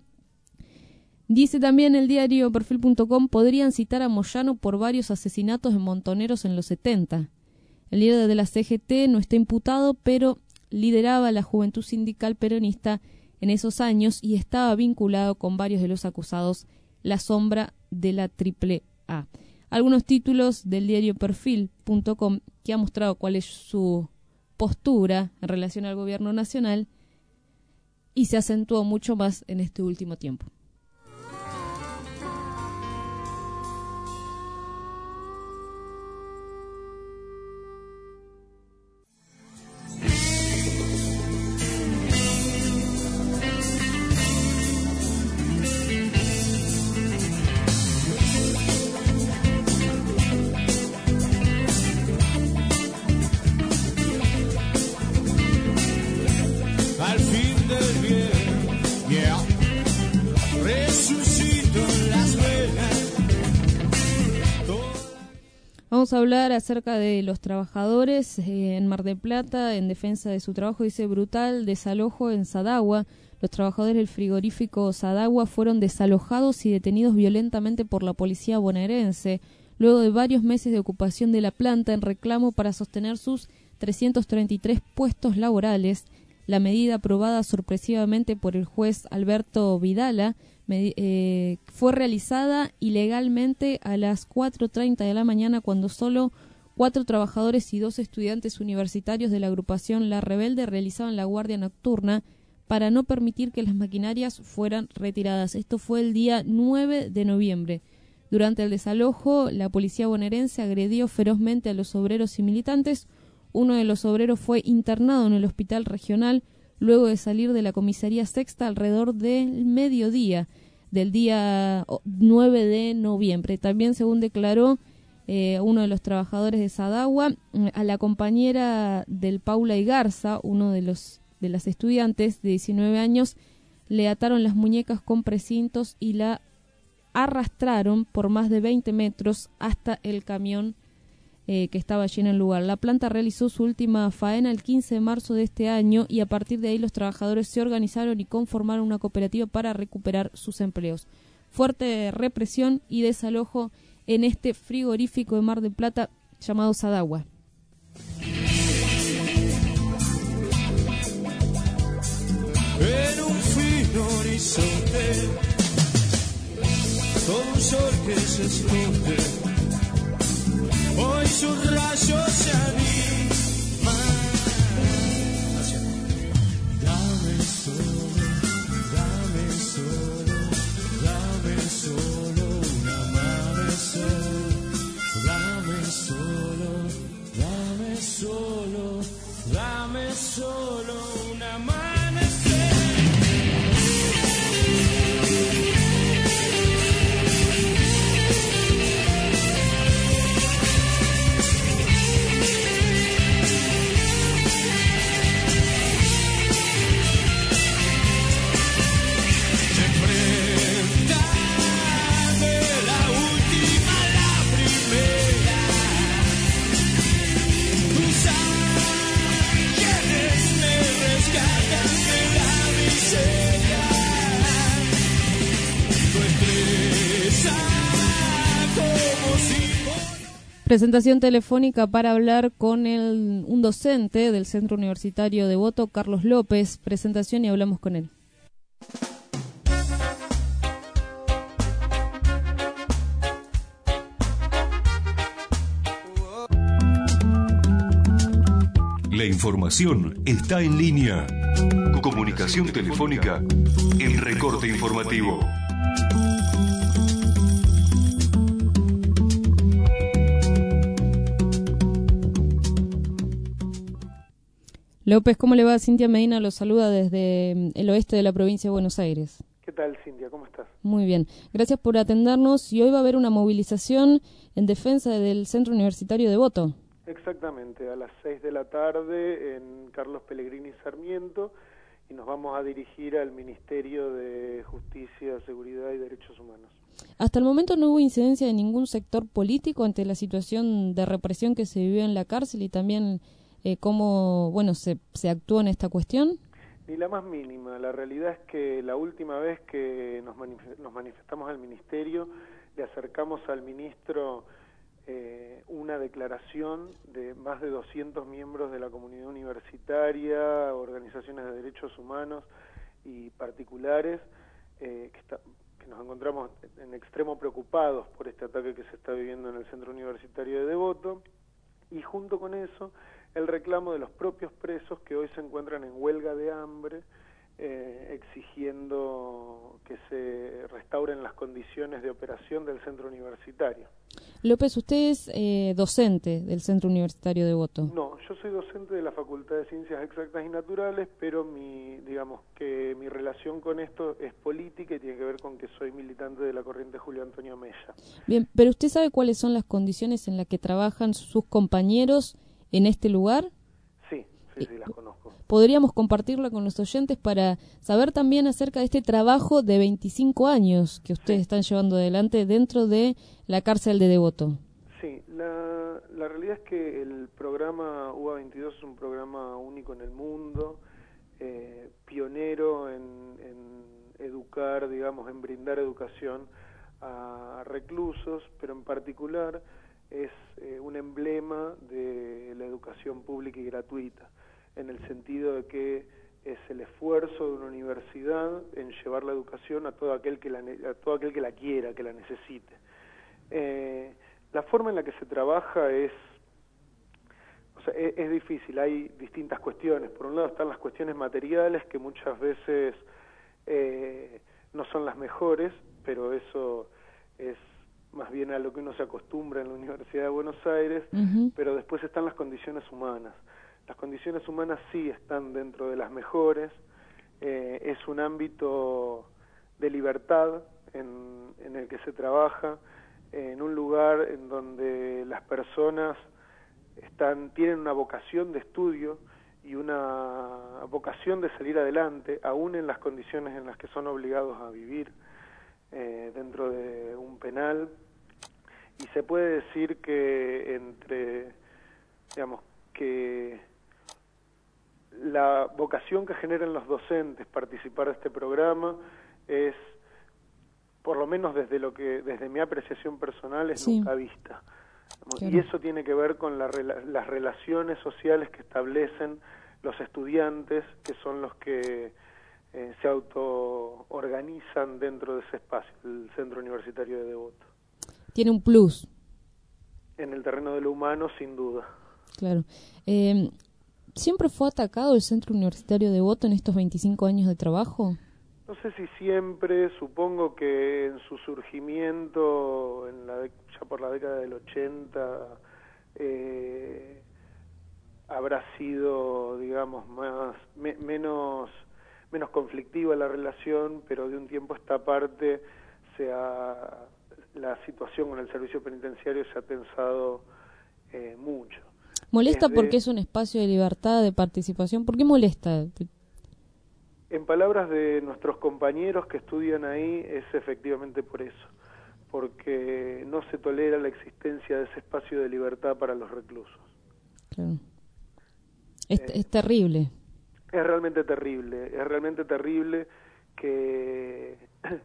Dice también el diario Perfil.com: podrían citar a Moyano por varios asesinatos en Montoneros en los 70. El líder de la CGT no está imputado, pero lideraba la juventud sindical peronista en esos años y estaba vinculado con varios de los acusados, la sombra de la AAA. Algunos títulos del diario Perfil.com que ha mostrado cuál es su postura en relación al gobierno nacional y se acentuó mucho más en este último tiempo. Al fin del bien, yeah. Resucito en las venas. Vamos a hablar acerca de los trabajadores en Mar del Plata en defensa de su trabajo. Dice: brutal desalojo en Sadagua. Los trabajadores del frigorífico Sadagua fueron desalojados y detenidos violentamente por la policía bonaerense luego de varios meses de ocupación de la planta en reclamo para sostener sus 333 puestos laborales. La medida, aprobada sorpresivamente por el juez Alberto Vidala, fue realizada ilegalmente a las 4:30 de la mañana, cuando solo 4 trabajadores y 2 estudiantes universitarios de la agrupación La Rebelde realizaban la guardia nocturna para no permitir que las maquinarias fueran retiradas. Esto fue el día 9 de noviembre. Durante el desalojo, la policía bonaerense agredió ferozmente a los obreros y militantes. Uno de los obreros fue internado en el hospital regional luego de salir de la comisaría sexta alrededor del mediodía. del día 9 de noviembre. También, según declaró uno de los trabajadores de Sadagua, a la compañera del Paula Igarza, uno de las estudiantes de 19 años, le ataron las muñecas con precintos y la arrastraron por más de 20 metros hasta el camión que estaba allí en el lugar. La planta realizó su última faena el 15 de marzo de este año y a partir de ahí los trabajadores se organizaron y conformaron una cooperativa para recuperar sus empleos. Fuerte represión y desalojo en este frigorífico de Mar del Plata llamado Sadagua. En un fino horizonte, con un sol que se esconde, hoy sus rayos se animan. Dame solo, dame solo, dame solo un amanecer. Dame solo, dame solo, dame solo un amanecer. Presentación telefónica para hablar con un docente del Centro Universitario Devoto, Carlos López. Presentación y hablamos con él. La información está en línea. Comunicación telefónica, el recorte informativo. López, ¿cómo le va? Cintia Medina lo saluda desde el oeste de la provincia de Buenos Aires. ¿Qué tal, Cintia? ¿Cómo estás? Muy bien. Gracias por atendernos. Y hoy va a haber una movilización en defensa del Centro Universitario Devoto. Exactamente, a las 6 de la tarde en Carlos Pellegrini Sarmiento, y nos vamos a dirigir al Ministerio de Justicia, Seguridad y Derechos Humanos. Hasta el momento no hubo incidencia de ningún sector político ante la situación de represión que se vivió en la cárcel y también cómo se actuó en esta cuestión. Ni la más mínima. La realidad es que la última vez que nos manifestamos al Ministerio, le acercamos al ministro una declaración de más de 200 miembros de la comunidad universitaria, organizaciones de derechos humanos y particulares, que nos encontramos en extremo preocupados por este ataque que se está viviendo en el Centro Universitario de Devoto, y junto con eso el reclamo de los propios presos que hoy se encuentran en huelga de hambre, exigiendo que se restauren las condiciones de operación del centro universitario. López, usted es docente del Centro Universitario Devoto. No, yo soy docente de la Facultad de Ciencias Exactas y Naturales, pero mi relación con esto es política y tiene que ver con que soy militante de la corriente Julio Antonio Mella. Bien, pero ¿usted sabe cuáles son las condiciones en las que trabajan sus compañeros en este lugar? Sí, las conozco. ¿Podríamos compartirla con los oyentes para saber también acerca de este trabajo de 25 años que ustedes están llevando adelante dentro de la cárcel de Devoto? Sí, la realidad es que el programa UBA22 es un programa único en el mundo, pionero en educar, digamos, en brindar educación a reclusos, pero en particular es un emblema de la educación pública y gratuita, en el sentido de que es el esfuerzo de una universidad en llevar la educación a todo aquel que la quiera, que la necesite. La forma en la que se trabaja es difícil, hay distintas cuestiones. Por un lado están las cuestiones materiales, que muchas veces no son las mejores, pero eso es más bien a lo que uno se acostumbra en la Universidad de Buenos Aires, pero después están las condiciones humanas. Las condiciones humanas sí están dentro de las mejores, es un ámbito de libertad, en el que se trabaja, en un lugar en donde las personas tienen una vocación de estudio y una vocación de salir adelante, aún en las condiciones en las que son obligados a vivir dentro de un penal. Y se puede decir que que la vocación que generan los docentes participar de este programa es, por lo menos desde mi apreciación personal, es nunca vista. Claro. Y eso tiene que ver con las relaciones sociales que establecen los estudiantes, que son los que se autoorganizan dentro de ese espacio, el Centro Universitario de Devoto. Tiene un plus. En el terreno de lo humano, sin duda. Claro. ¿Siempre fue atacado el Centro Universitario de Devoto en estos 25 años de trabajo? No sé si siempre, supongo que en su surgimiento, ya por la década del 80, habrá sido, digamos, menos conflictiva la relación, pero de un tiempo a esta parte la situación con el servicio penitenciario se ha tensado mucho. ¿Molesta porque es un espacio de libertad, de participación? ¿Por qué molesta? En palabras de nuestros compañeros que estudian ahí, es efectivamente por eso, porque no se tolera la existencia de ese espacio de libertad para los reclusos. Claro. Es terrible. Es realmente terrible que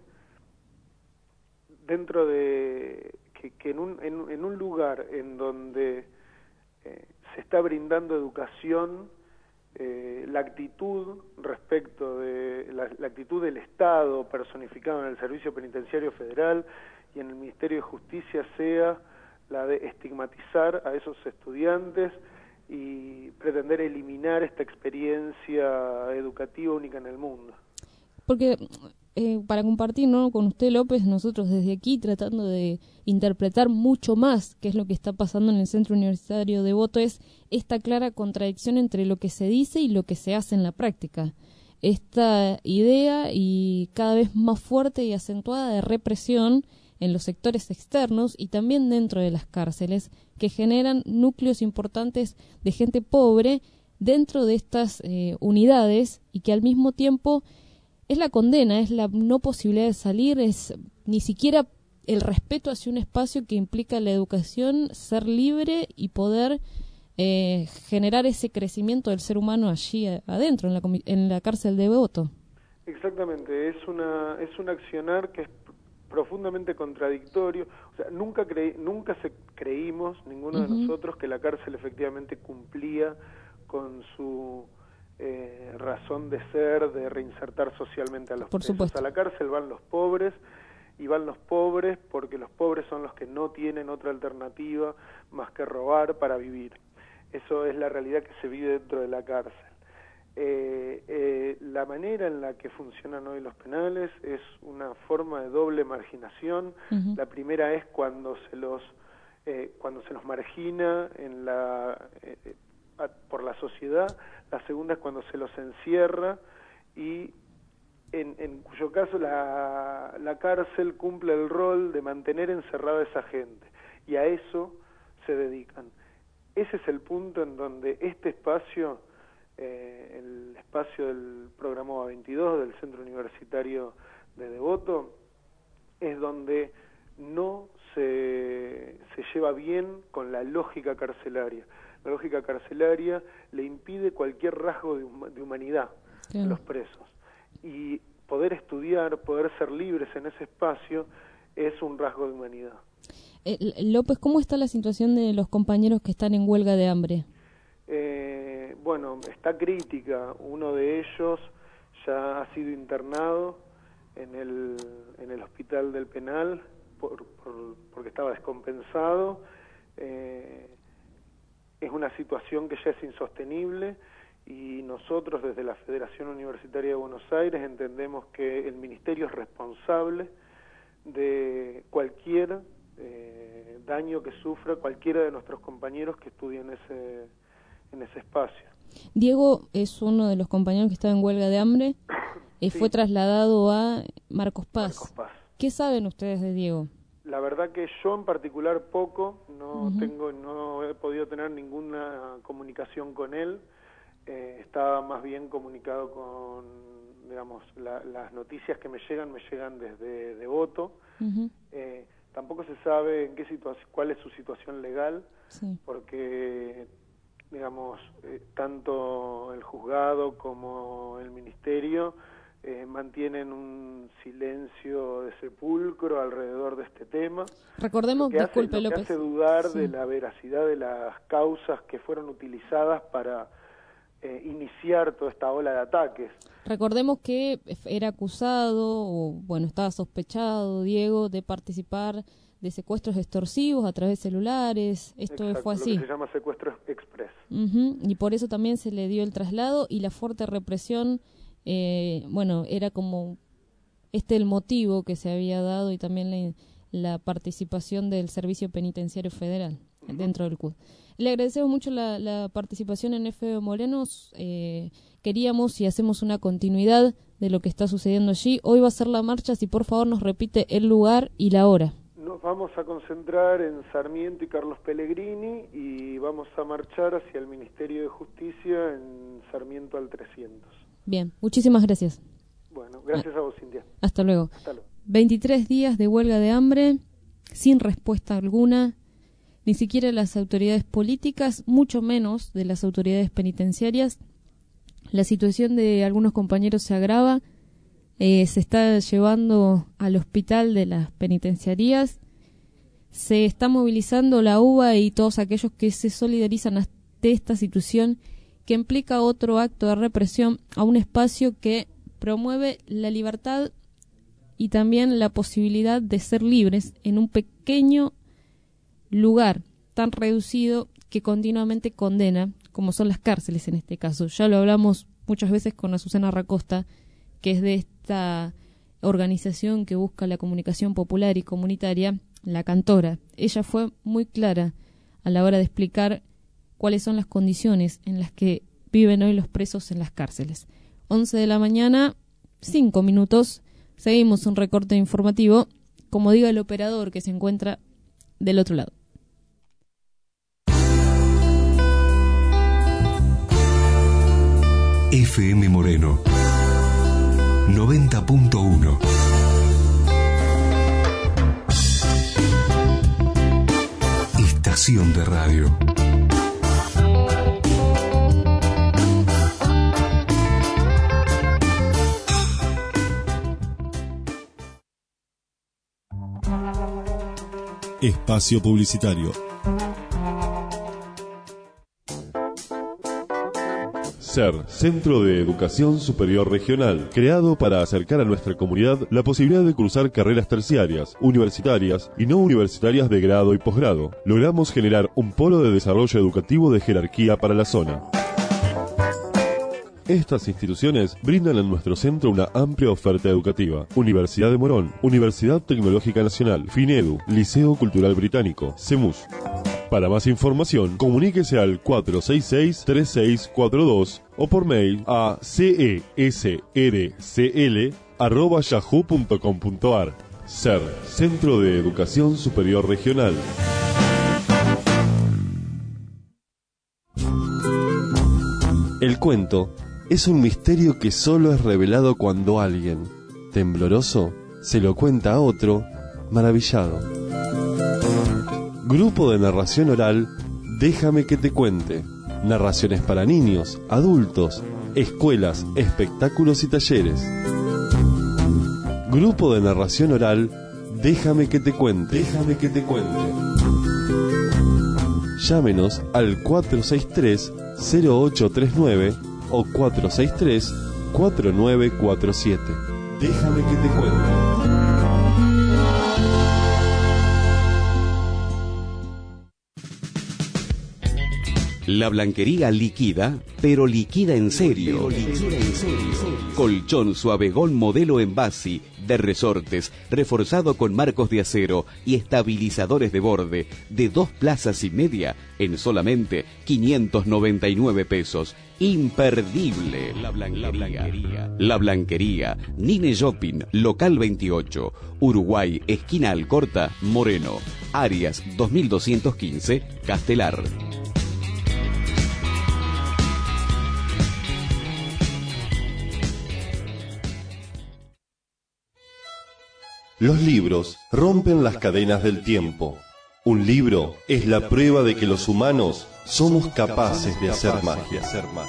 dentro de que en un lugar en donde se está brindando educación, la actitud respecto de la actitud del Estado personificado en el Servicio Penitenciario Federal y en el Ministerio de Justicia sea la de estigmatizar a esos estudiantes y pretender eliminar esta experiencia educativa única en el mundo. Porque para compartir, ¿no?, con usted, López, nosotros desde aquí tratando de interpretar mucho más qué es lo que está pasando en el Centro Universitario de Devoto, es esta clara contradicción entre lo que se dice y lo que se hace en la práctica. Esta idea y cada vez más fuerte y acentuada de represión en los sectores externos y también dentro de las cárceles, que generan núcleos importantes de gente pobre dentro de estas unidades, y que al mismo tiempo es la condena, es la no posibilidad de salir, es ni siquiera el respeto hacia un espacio que implica la educación, ser libre y poder generar ese crecimiento del ser humano allí adentro, en la cárcel de Devoto. Exactamente, es un accionar que es profundamente contradictorio. O sea, nunca creímos, ninguno de nosotros, que la cárcel efectivamente cumplía con su razón de ser, de reinsertar socialmente a los presos. Supuesto. A la cárcel van los pobres, y van los pobres porque los pobres son los que no tienen otra alternativa más que robar para vivir. Eso es la realidad que se vive dentro de la cárcel. La manera en la que funcionan hoy los penales es una forma de doble marginación. La primera es cuando se los margina por la sociedad. La segunda es cuando se los encierra, y en cuyo caso la cárcel cumple el rol de mantener encerrada a esa gente, y a eso se dedican. Ese es el punto en donde este espacio, el espacio del programa 22 del Centro Universitario de Devoto, es donde no se lleva bien con la lógica carcelaria. La lógica carcelaria le impide cualquier rasgo de humanidad a los presos. Y poder estudiar, poder ser libres en ese espacio, es un rasgo de humanidad. López, ¿cómo está la situación de los compañeros que están en huelga de hambre? Bueno, está crítica. Uno de ellos ya ha sido internado en el hospital del penal porque estaba descompensado. Es una situación que ya es insostenible, y nosotros desde la Federación Universitaria de Buenos Aires entendemos que el Ministerio es responsable de cualquier daño que sufra cualquiera de nuestros compañeros que estudien en ese espacio. Diego es uno de los compañeros que estaba en huelga de hambre y sí. Fue trasladado a Marcos Paz. ¿Qué saben ustedes de Diego? La verdad que yo en particular poco, no he podido tener ninguna comunicación con él. Estaba más bien comunicado con, digamos, las noticias que me llegan desde Devoto. Tampoco se sabe en qué cuál es su situación legal, porque, digamos, tanto el juzgado como el ministerio mantienen un silencio de sepulcro alrededor de este tema. Recordemos, disculpe, López, hace dudar de la veracidad de las causas que fueron utilizadas para iniciar toda esta ola de ataques. Recordemos que era acusado, o bueno, estaba sospechado Diego de participar de secuestros extorsivos a través de celulares. Esto Exacto, fue así. Lo que se llama secuestro express. Y por eso también se le dio el traslado y la fuerte represión. Bueno, era como el motivo que se había dado y también la participación del Servicio Penitenciario Federal dentro del CUD. Le agradecemos mucho la participación en FM Morenos. Queríamos y hacemos una continuidad de lo que está sucediendo allí. Hoy va a ser la marcha, si por favor nos repite el lugar y la hora. Nos vamos a concentrar en Sarmiento y Carlos Pellegrini y vamos a marchar hacia el Ministerio de Justicia en Sarmiento al 300. Bien, muchísimas gracias. Bueno, gracias a vos, Cintia. Hasta luego. Hasta luego. 23 días de huelga de hambre, sin respuesta alguna, ni siquiera las autoridades políticas, mucho menos de las autoridades penitenciarias. La situación de algunos compañeros se agrava, se está llevando al hospital de las penitenciarías, se está movilizando la UBA y todos aquellos que se solidarizan ante esta situación que implica otro acto de represión a un espacio que promueve la libertad y también la posibilidad de ser libres en un pequeño lugar tan reducido que continuamente condena, como son las cárceles en este caso. Ya lo hablamos muchas veces con Azucena Racosta, que es de esta organización que busca la comunicación popular y comunitaria, La Cantora. Ella fue muy clara a la hora de explicar cuáles son las condiciones en las que viven hoy los presos en las cárceles. 11 de la mañana, 5 minutos, seguimos un recorte informativo, como diga el operador que se encuentra del otro lado. FM Moreno 90.1. Estación de radio. Espacio publicitario. SER, Centro de Educación Superior Regional, creado para acercar a nuestra comunidad la posibilidad de cursar carreras terciarias, universitarias y no universitarias de grado y posgrado. Logramos generar un polo de desarrollo educativo de jerarquía para la zona. Estas instituciones brindan en nuestro centro una amplia oferta educativa. Universidad de Morón, Universidad Tecnológica Nacional, FINEDU, Liceo Cultural Británico, CEMUS. Para más información, comuníquese al 466-3642 o por mail a cesrcl@yahoo.com.ar. SER, Centro de Educación Superior Regional. El cuento es un misterio que solo es revelado cuando alguien, tembloroso, se lo cuenta a otro, maravillado. Grupo de narración oral, Déjame que te cuente. Narraciones para niños, adultos, escuelas, espectáculos y talleres. Grupo de narración oral, Déjame que te cuente. Déjame que te cuente. Llámenos al 463-0839 o 463-4947. Déjame que te cuente. La Blanquería liquida, pero liquida en serio. Colchón Suavegón modelo Envasi de resortes, reforzado con marcos de acero y estabilizadores de borde, de 2 plazas y media, en solamente 599 pesos. Imperdible. La Blanquería. Nine Shopping, local 28, Uruguay, esquina Alcorta, Moreno. Arias 2215, Castelar. Los libros rompen las cadenas del tiempo. Un libro es la prueba de que los humanos somos capaces de hacer magia.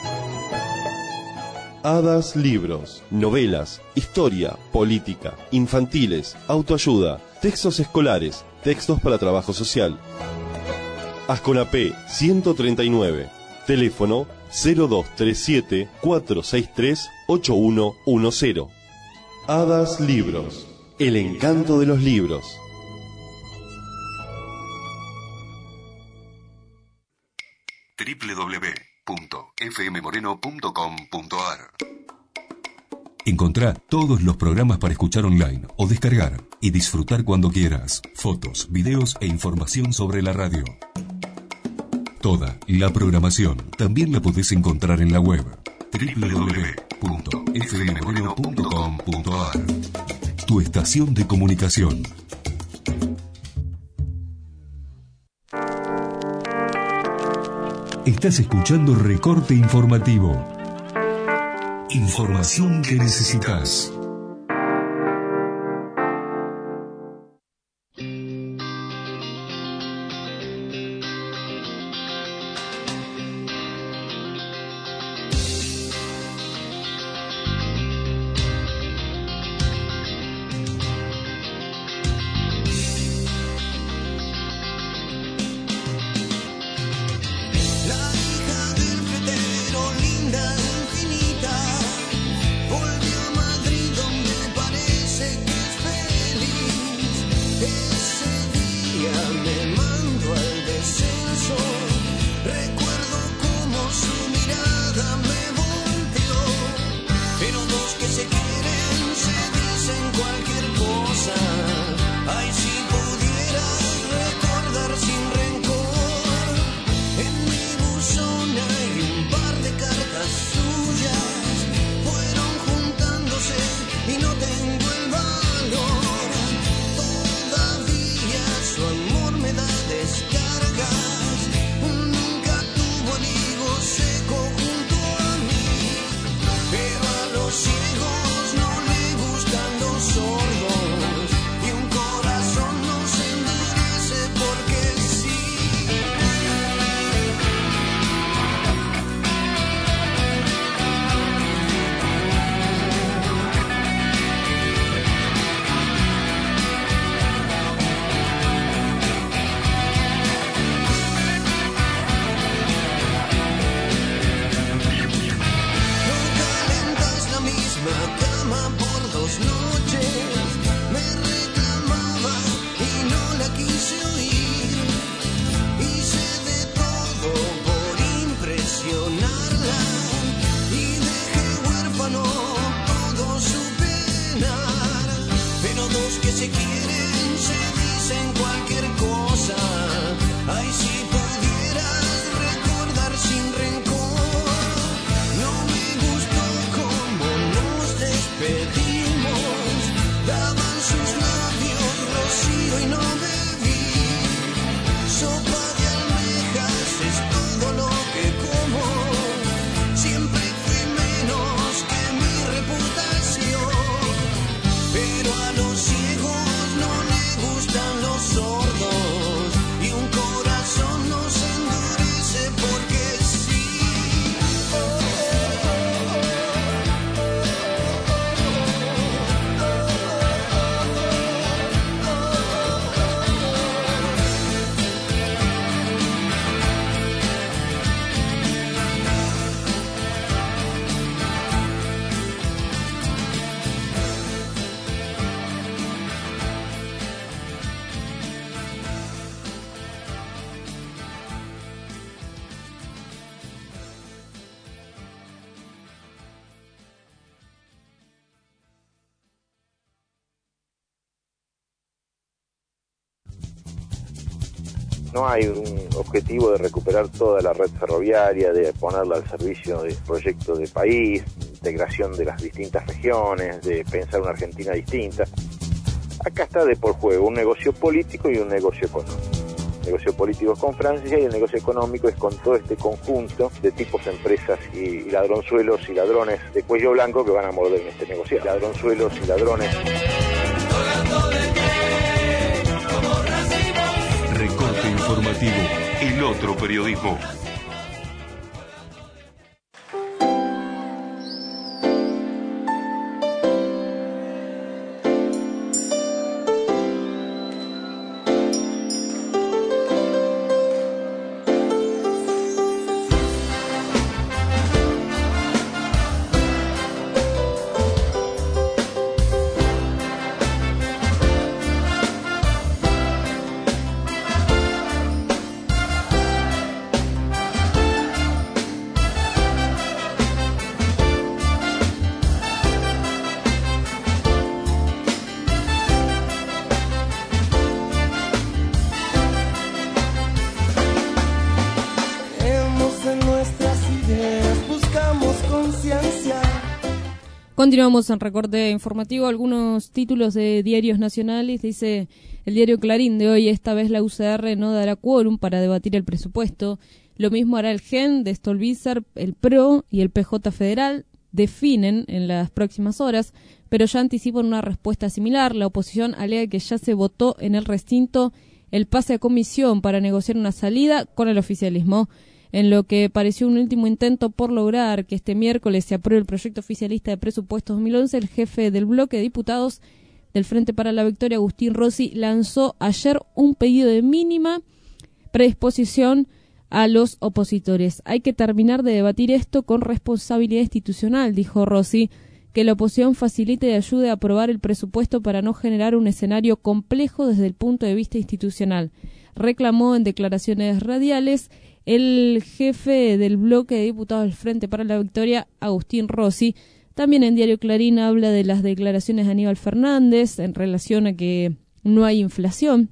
Hadas Libros, novelas, historia, política, infantiles, autoayuda, textos escolares, textos para trabajo social. Asconapé 139, teléfono 0237 463 8110. Hadas Libros, el encanto de los libros. www.fmmoreno.com.ar. Encontrá todos los programas para escuchar online o descargar y disfrutar cuando quieras. Fotos, videos e información sobre la radio. Toda la programación también la podés encontrar en la web www.fmmoreno.com.ar. Tu estación de comunicación. Estás escuchando Recorte Informativo. Información que necesitas. No hay un objetivo de recuperar toda la red ferroviaria, de ponerla al servicio del proyecto de país, integración de las distintas regiones, de pensar una Argentina distinta. Acá está de por juego un negocio político y un negocio económico. El negocio político es con Francia y el negocio económico es con todo este conjunto de tipos, empresas y ladronzuelos y ladrones de cuello blanco que van a morder en este negocio. Ladronzuelos y ladrones. Recorte informativo, el otro periodismo. Continuamos en recorte informativo. Algunos títulos de diarios nacionales. Dice el diario Clarín de hoy: esta vez la UCR no dará quórum para debatir el presupuesto. Lo mismo hará el GEN de Stolbizer, el PRO y el PJ Federal. Definen en las próximas horas, pero ya anticipan una respuesta similar. La oposición alega que ya se votó en el recinto el pase a comisión para negociar una salida con el oficialismo, en lo que pareció un último intento por lograr que este miércoles se apruebe el proyecto oficialista de presupuestos 2011. El jefe del bloque de diputados del Frente para la Victoria, Agustín Rossi, lanzó ayer un pedido de mínima predisposición a los opositores. Hay que terminar de debatir esto con responsabilidad institucional, dijo Rossi, que la oposición facilite y ayude a aprobar el presupuesto para no generar un escenario complejo desde el punto de vista institucional. Reclamó en declaraciones radiales el jefe del bloque de diputados del Frente para la Victoria, Agustín Rossi. También en Diario Clarín habla de las declaraciones de Aníbal Fernández en relación a que no hay inflación.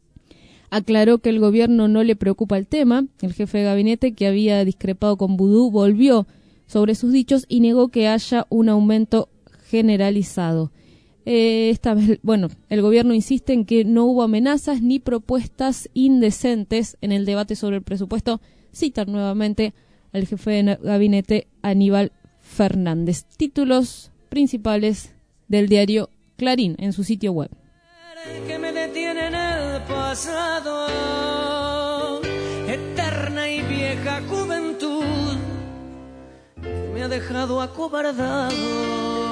Aclaró que el gobierno no le preocupa el tema. El jefe de gabinete, que había discrepado con Vudú, volvió sobre sus dichos y negó que haya un aumento generalizado. Esta vez, el gobierno insiste en que no hubo amenazas ni propuestas indecentes en el debate sobre el presupuesto. Citan nuevamente al jefe de gabinete, Aníbal Fernández. Títulos principales del diario Clarín en su sitio web. Que me detiene en el pasado, eterna y vieja juventud, que me ha dejado acobardado.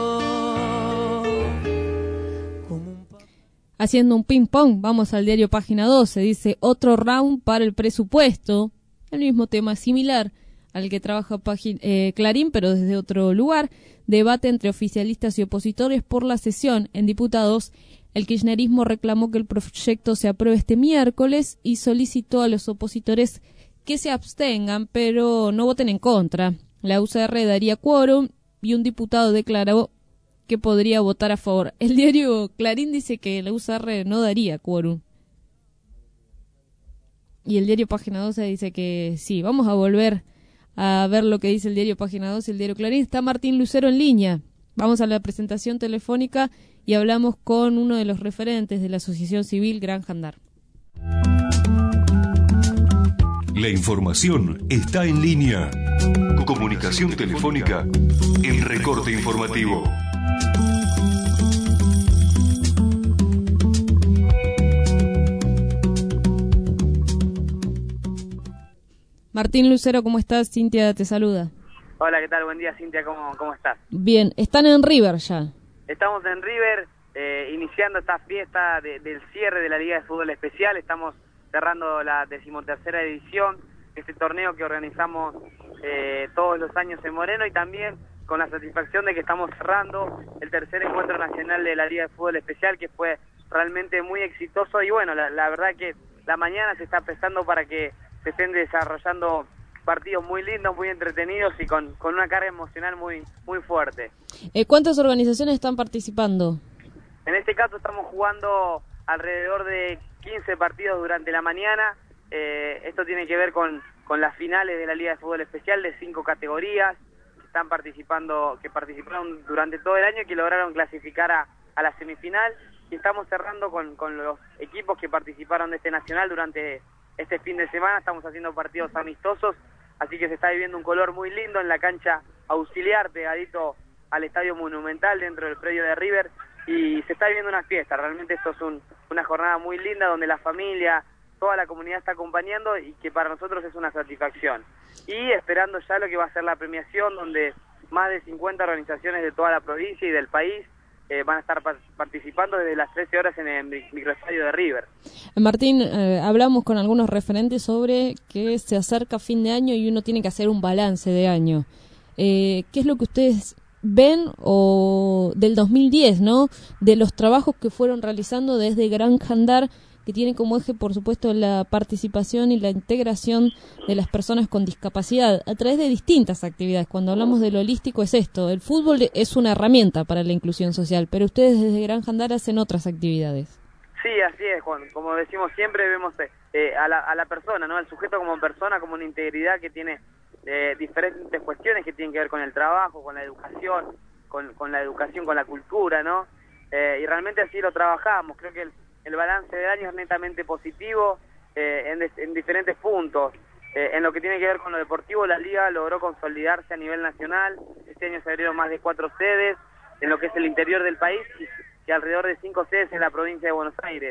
Haciendo un ping-pong, vamos al diario Página 12, dice otro round para el presupuesto, el mismo tema similar al que trabaja Clarín, pero desde otro lugar. Debate entre oficialistas y opositores por la sesión en diputados. El kirchnerismo reclamó que el proyecto se apruebe este miércoles y solicitó a los opositores que se abstengan, pero no voten en contra. La UCR daría quórum y un diputado declaró que podría votar a favor. El diario Clarín dice que la UCR no daría quórum. Y el diario Página 12 dice que sí. Vamos a volver a ver lo que dice el diario Página 12 y el diario Clarín. Está Martín Lucero en línea. Vamos a la presentación telefónica y hablamos con uno de los referentes de la Asociación Civil Granja Andar. La información está en línea. Comunicación telefónica, el recorte informativo. Martín Lucero, ¿cómo estás? Cintia te saluda. Hola, ¿qué tal? Buen día, Cintia, ¿cómo estás? Bien, están en River ya. Estamos en River, iniciando esta fiesta del cierre de la Liga de Fútbol Especial. Estamos cerrando la 13ª edición de este torneo que organizamos todos los años en Moreno, y también con la satisfacción de que estamos cerrando el tercer encuentro nacional de la Liga de Fútbol Especial, que fue realmente muy exitoso. Y bueno, la verdad que la mañana se está prestando para que se estén desarrollando partidos muy lindos, muy entretenidos y con una carga emocional muy fuerte. ¿Cuántas organizaciones están participando? En este caso estamos jugando alrededor de 15 partidos durante la mañana, esto tiene que ver con las finales de la Liga de Fútbol Especial de 5 categorías que participaron durante todo el año y que lograron clasificar a la semifinal, y estamos cerrando con los equipos que participaron de este nacional durante este fin de semana. Estamos haciendo partidos amistosos, así que se está viviendo un color muy lindo en la cancha auxiliar pegadito al Estadio Monumental dentro del predio de River, y se está viviendo una fiesta. Realmente esto es una jornada muy linda donde la familia, toda la comunidad está acompañando y que para nosotros es una satisfacción. Y esperando ya lo que va a ser la premiación, donde más de 50 organizaciones de toda la provincia y del país van a estar participando desde las 13 horas en el microestadio de River. Martín, hablamos con algunos referentes sobre que se acerca fin de año y uno tiene que hacer un balance de año. ¿Qué es lo que ustedes ven o del 2010, ¿no? De los trabajos que fueron realizando desde Granja Andar, que tiene como eje, por supuesto, la participación y la integración de las personas con discapacidad a través de distintas actividades. Cuando hablamos de lo holístico es esto, el fútbol es una herramienta para la inclusión social, pero ustedes desde Granja Andar hacen otras actividades. Sí, así es, Juan. Como decimos siempre, vemos a la persona, ¿no? Al sujeto como persona, como una integridad que tiene diferentes cuestiones que tienen que ver con el trabajo, con la educación, con la cultura, ¿no? Y realmente así lo trabajamos. Creo que el balance del año es netamente positivo en diferentes puntos. En lo que tiene que ver con lo deportivo, la Liga logró consolidarse a nivel nacional. Este año se abrieron más de 4 sedes en lo que es el interior del país y alrededor de 5 sedes en la provincia de Buenos Aires.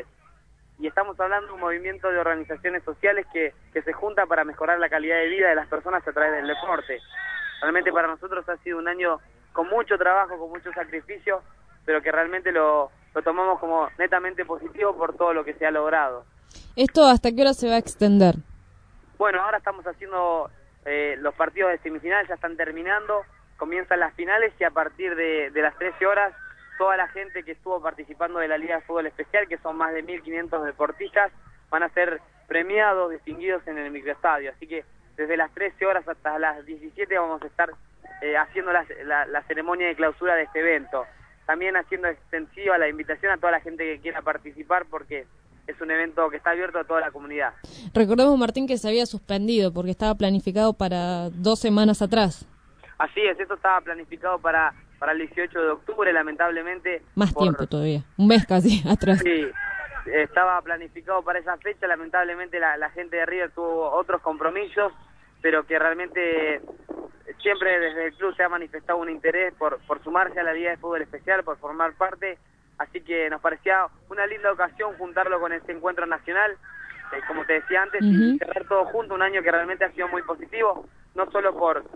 Y estamos hablando de un movimiento de organizaciones sociales que se junta para mejorar la calidad de vida de las personas a través del deporte. Realmente para nosotros ha sido un año con mucho trabajo, con mucho sacrificio, pero que realmente lo tomamos como netamente positivo por todo lo que se ha logrado. ¿Esto hasta qué hora se va a extender? Bueno, ahora estamos haciendo los partidos de semifinal, ya están terminando, comienzan las finales y a partir de las 13 horas toda la gente que estuvo participando de la Liga de Fútbol Especial, que son más de 1.500 deportistas, van a ser premiados, distinguidos en el microestadio. Así que desde las 13 horas hasta las 17 vamos a estar haciendo la ceremonia de clausura de este evento. También haciendo extensiva la invitación a toda la gente que quiera participar, porque es un evento que está abierto a toda la comunidad. Recordemos, Martín, que se había suspendido porque estaba planificado para 2 semanas atrás. Así es, esto estaba planificado para el 18 de octubre, lamentablemente. Más tiempo todavía, un mes casi atrás. Sí, estaba planificado para esa fecha, lamentablemente la gente de River tuvo otros compromisos, pero que realmente siempre desde el club se ha manifestado un interés por sumarse a la Liga de Fútbol Especial, por formar parte, así que nos parecía una linda ocasión juntarlo con este encuentro nacional, como te decía antes, y cerrar todo junto, un año que realmente ha sido muy positivo, no solo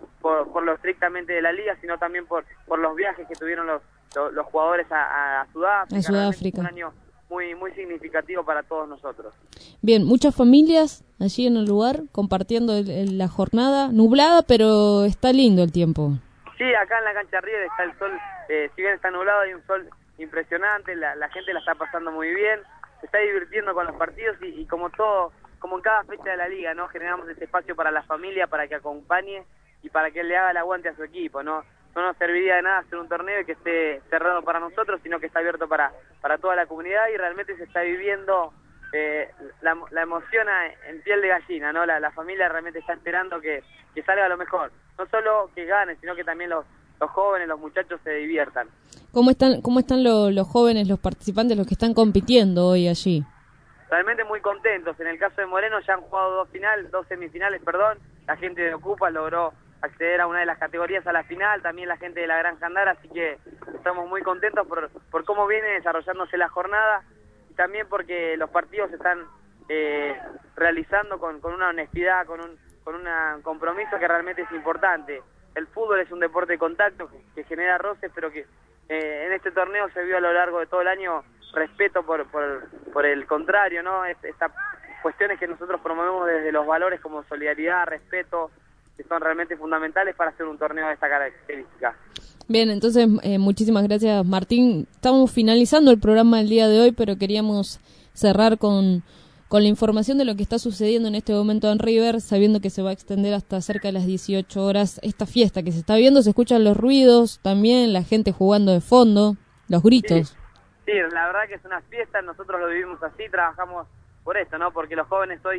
por lo estrictamente de la Liga, sino también por los viajes que tuvieron los jugadores a Sudáfrica. A Sudáfrica. Un año muy significativo para todos nosotros. Bien, muchas familias allí en el lugar compartiendo la jornada, nublada, pero está lindo el tiempo. Sí, acá en la cancha River está el sol, si bien está nublado, hay un sol impresionante, la gente la está pasando muy bien, se está divirtiendo con los partidos y como en cada fecha de la Liga, ¿no? Generamos ese espacio para la familia, para que acompañe y para que él le haga el aguante a su equipo, ¿no? No nos serviría de nada hacer un torneo y que esté cerrado para nosotros, sino que está abierto para toda la comunidad, y realmente se está viviendo la emoción en piel de gallina, ¿no? La familia realmente está esperando que salga lo mejor. No solo que gane, sino que también los jóvenes, los muchachos se diviertan. ¿Cómo están los jóvenes, los participantes, los que están compitiendo hoy allí? Realmente muy contentos. En el caso de Moreno ya han jugado 2 semifinales, la gente de Ocupa logró acceder a una de las categorías a la final, también la gente de la Granja Andar, así que estamos muy contentos por cómo viene desarrollándose la jornada, y también porque los partidos se están realizando con una honestidad, con un compromiso que realmente es importante. El fútbol es un deporte de contacto que genera roces, pero que en este torneo se vio a lo largo de todo el año respeto por el contrario, ¿no? Estas cuestiones que nosotros promovemos desde los valores como solidaridad, respeto, que son realmente fundamentales para hacer un torneo de esta característica. Bien, entonces muchísimas gracias, Martín. Estamos finalizando el programa del día de hoy, pero queríamos cerrar con la información de lo que está sucediendo en este momento en River, sabiendo que se va a extender hasta cerca de las 18 horas esta fiesta que se está viendo. Se escuchan los ruidos también, la gente jugando de fondo, los gritos. Sí, la verdad que es una fiesta, nosotros lo vivimos así, trabajamos por esto, ¿no? Porque los jóvenes hoy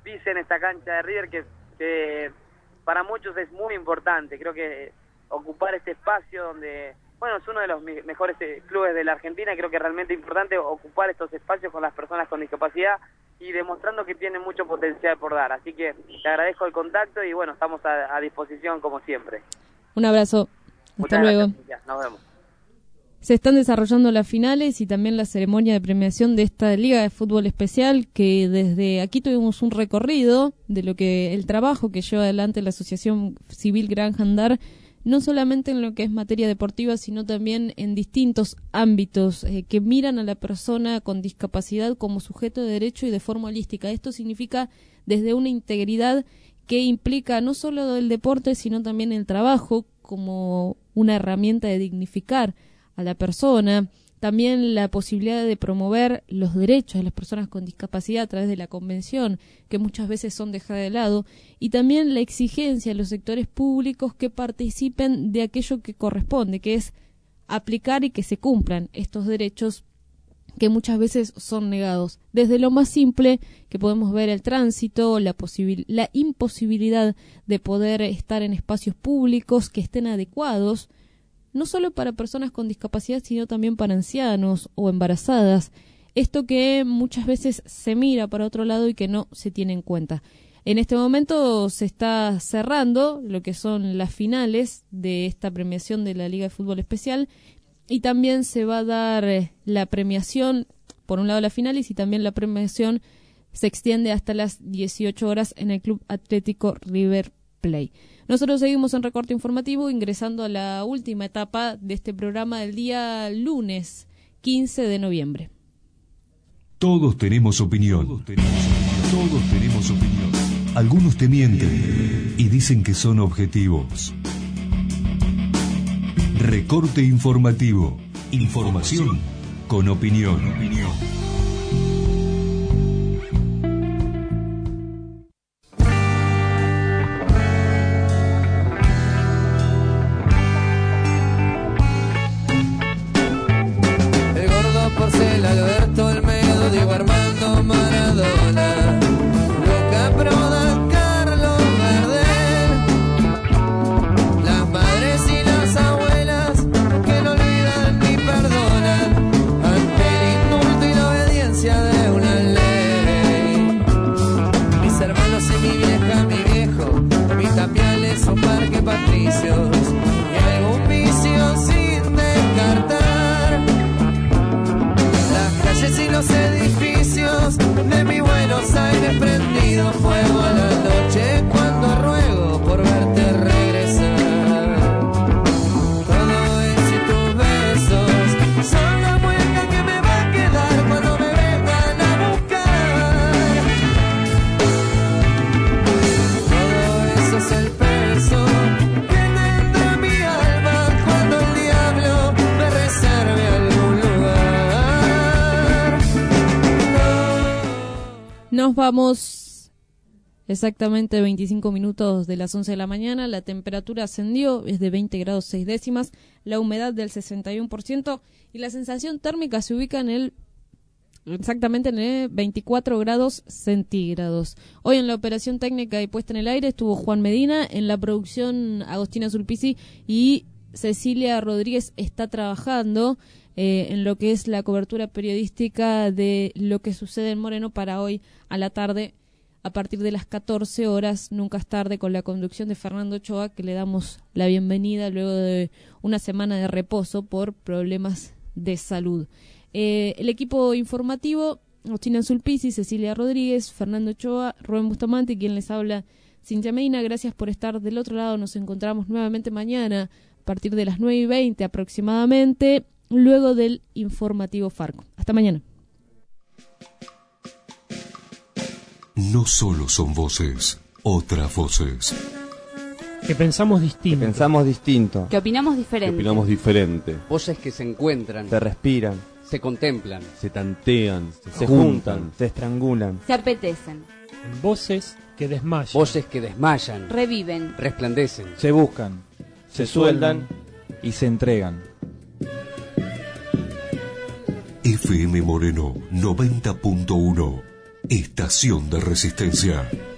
pisen esta cancha de River que para muchos es muy importante. Creo que ocupar este espacio donde, bueno, es uno de los mejores clubes de la Argentina, creo que es realmente importante ocupar estos espacios con las personas con discapacidad y demostrando que tienen mucho potencial por dar. Así que te agradezco el contacto y bueno, estamos a disposición como siempre. Un abrazo. Hasta luego. Gracias. Nos vemos. Se están desarrollando las finales y también la ceremonia de premiación de esta Liga de Fútbol Especial, que desde aquí tuvimos un recorrido de lo que el trabajo que lleva adelante la Asociación Civil Granja Andar, no solamente en lo que es materia deportiva, sino también en distintos ámbitos que miran a la persona con discapacidad como sujeto de derecho y de forma holística. Esto significa desde una integridad que implica no solo el deporte, sino también el trabajo como una herramienta de dignificar a la persona, también la posibilidad de promover los derechos de las personas con discapacidad a través de la convención, que muchas veces son dejadas de lado, y también la exigencia de los sectores públicos que participen de aquello que corresponde, que es aplicar y que se cumplan estos derechos que muchas veces son negados. Desde lo más simple, que podemos ver el tránsito, la imposibilidad de poder estar en espacios públicos que estén adecuados, no solo para personas con discapacidad, sino también para ancianos o embarazadas. Esto que muchas veces se mira para otro lado y que no se tiene en cuenta. En este momento se está cerrando lo que son las finales de esta premiación de la Liga de Fútbol Especial y también se va a dar la premiación, por un lado las finales y también la premiación se extiende hasta las 18 horas en el Club Atlético River Plate. Nosotros seguimos en Recorte Informativo ingresando a la última etapa de este programa del día lunes 15 de noviembre. Todos tenemos opinión. Todos tenemos opinión. Algunos te mienten y dicen que son objetivos. Recorte Informativo. Información con opinión. Nos vamos exactamente 25 minutos de las 11 de la mañana. La temperatura ascendió, es de 20 grados 6 décimas, la humedad del 61% y la sensación térmica se ubica exactamente en el 24 grados centígrados. Hoy en la operación técnica y puesta en el aire estuvo Juan Medina, en la producción Agostina Sulpici y Cecilia Rodríguez está trabajando en lo que es la cobertura periodística de lo que sucede en Moreno para hoy a la tarde a partir de las 14 horas, nunca es tarde, con la conducción de Fernando Ochoa, que le damos la bienvenida luego de una semana de reposo por problemas de salud. El equipo informativo, Agustina Sulpici, Cecilia Rodríguez, Fernando Ochoa, Rubén Bustamante, quien les habla, Cintia Medina. Gracias por estar del otro lado. Nos encontramos nuevamente mañana a partir de las 9:20 aproximadamente, luego del informativo Farco. Hasta mañana. No solo son voces, otras voces. Que pensamos distinto. Que opinamos diferente. Voces que se encuentran, Se respiran, se contemplan, se tantean, se juntan, se estrangulan. Se apetecen. Voces que desmayan. Voces que desmayan, Reviven. resplandecen. Se buscan, se sueldan y se entregan. FM Moreno 90.1. Estación de Resistencia.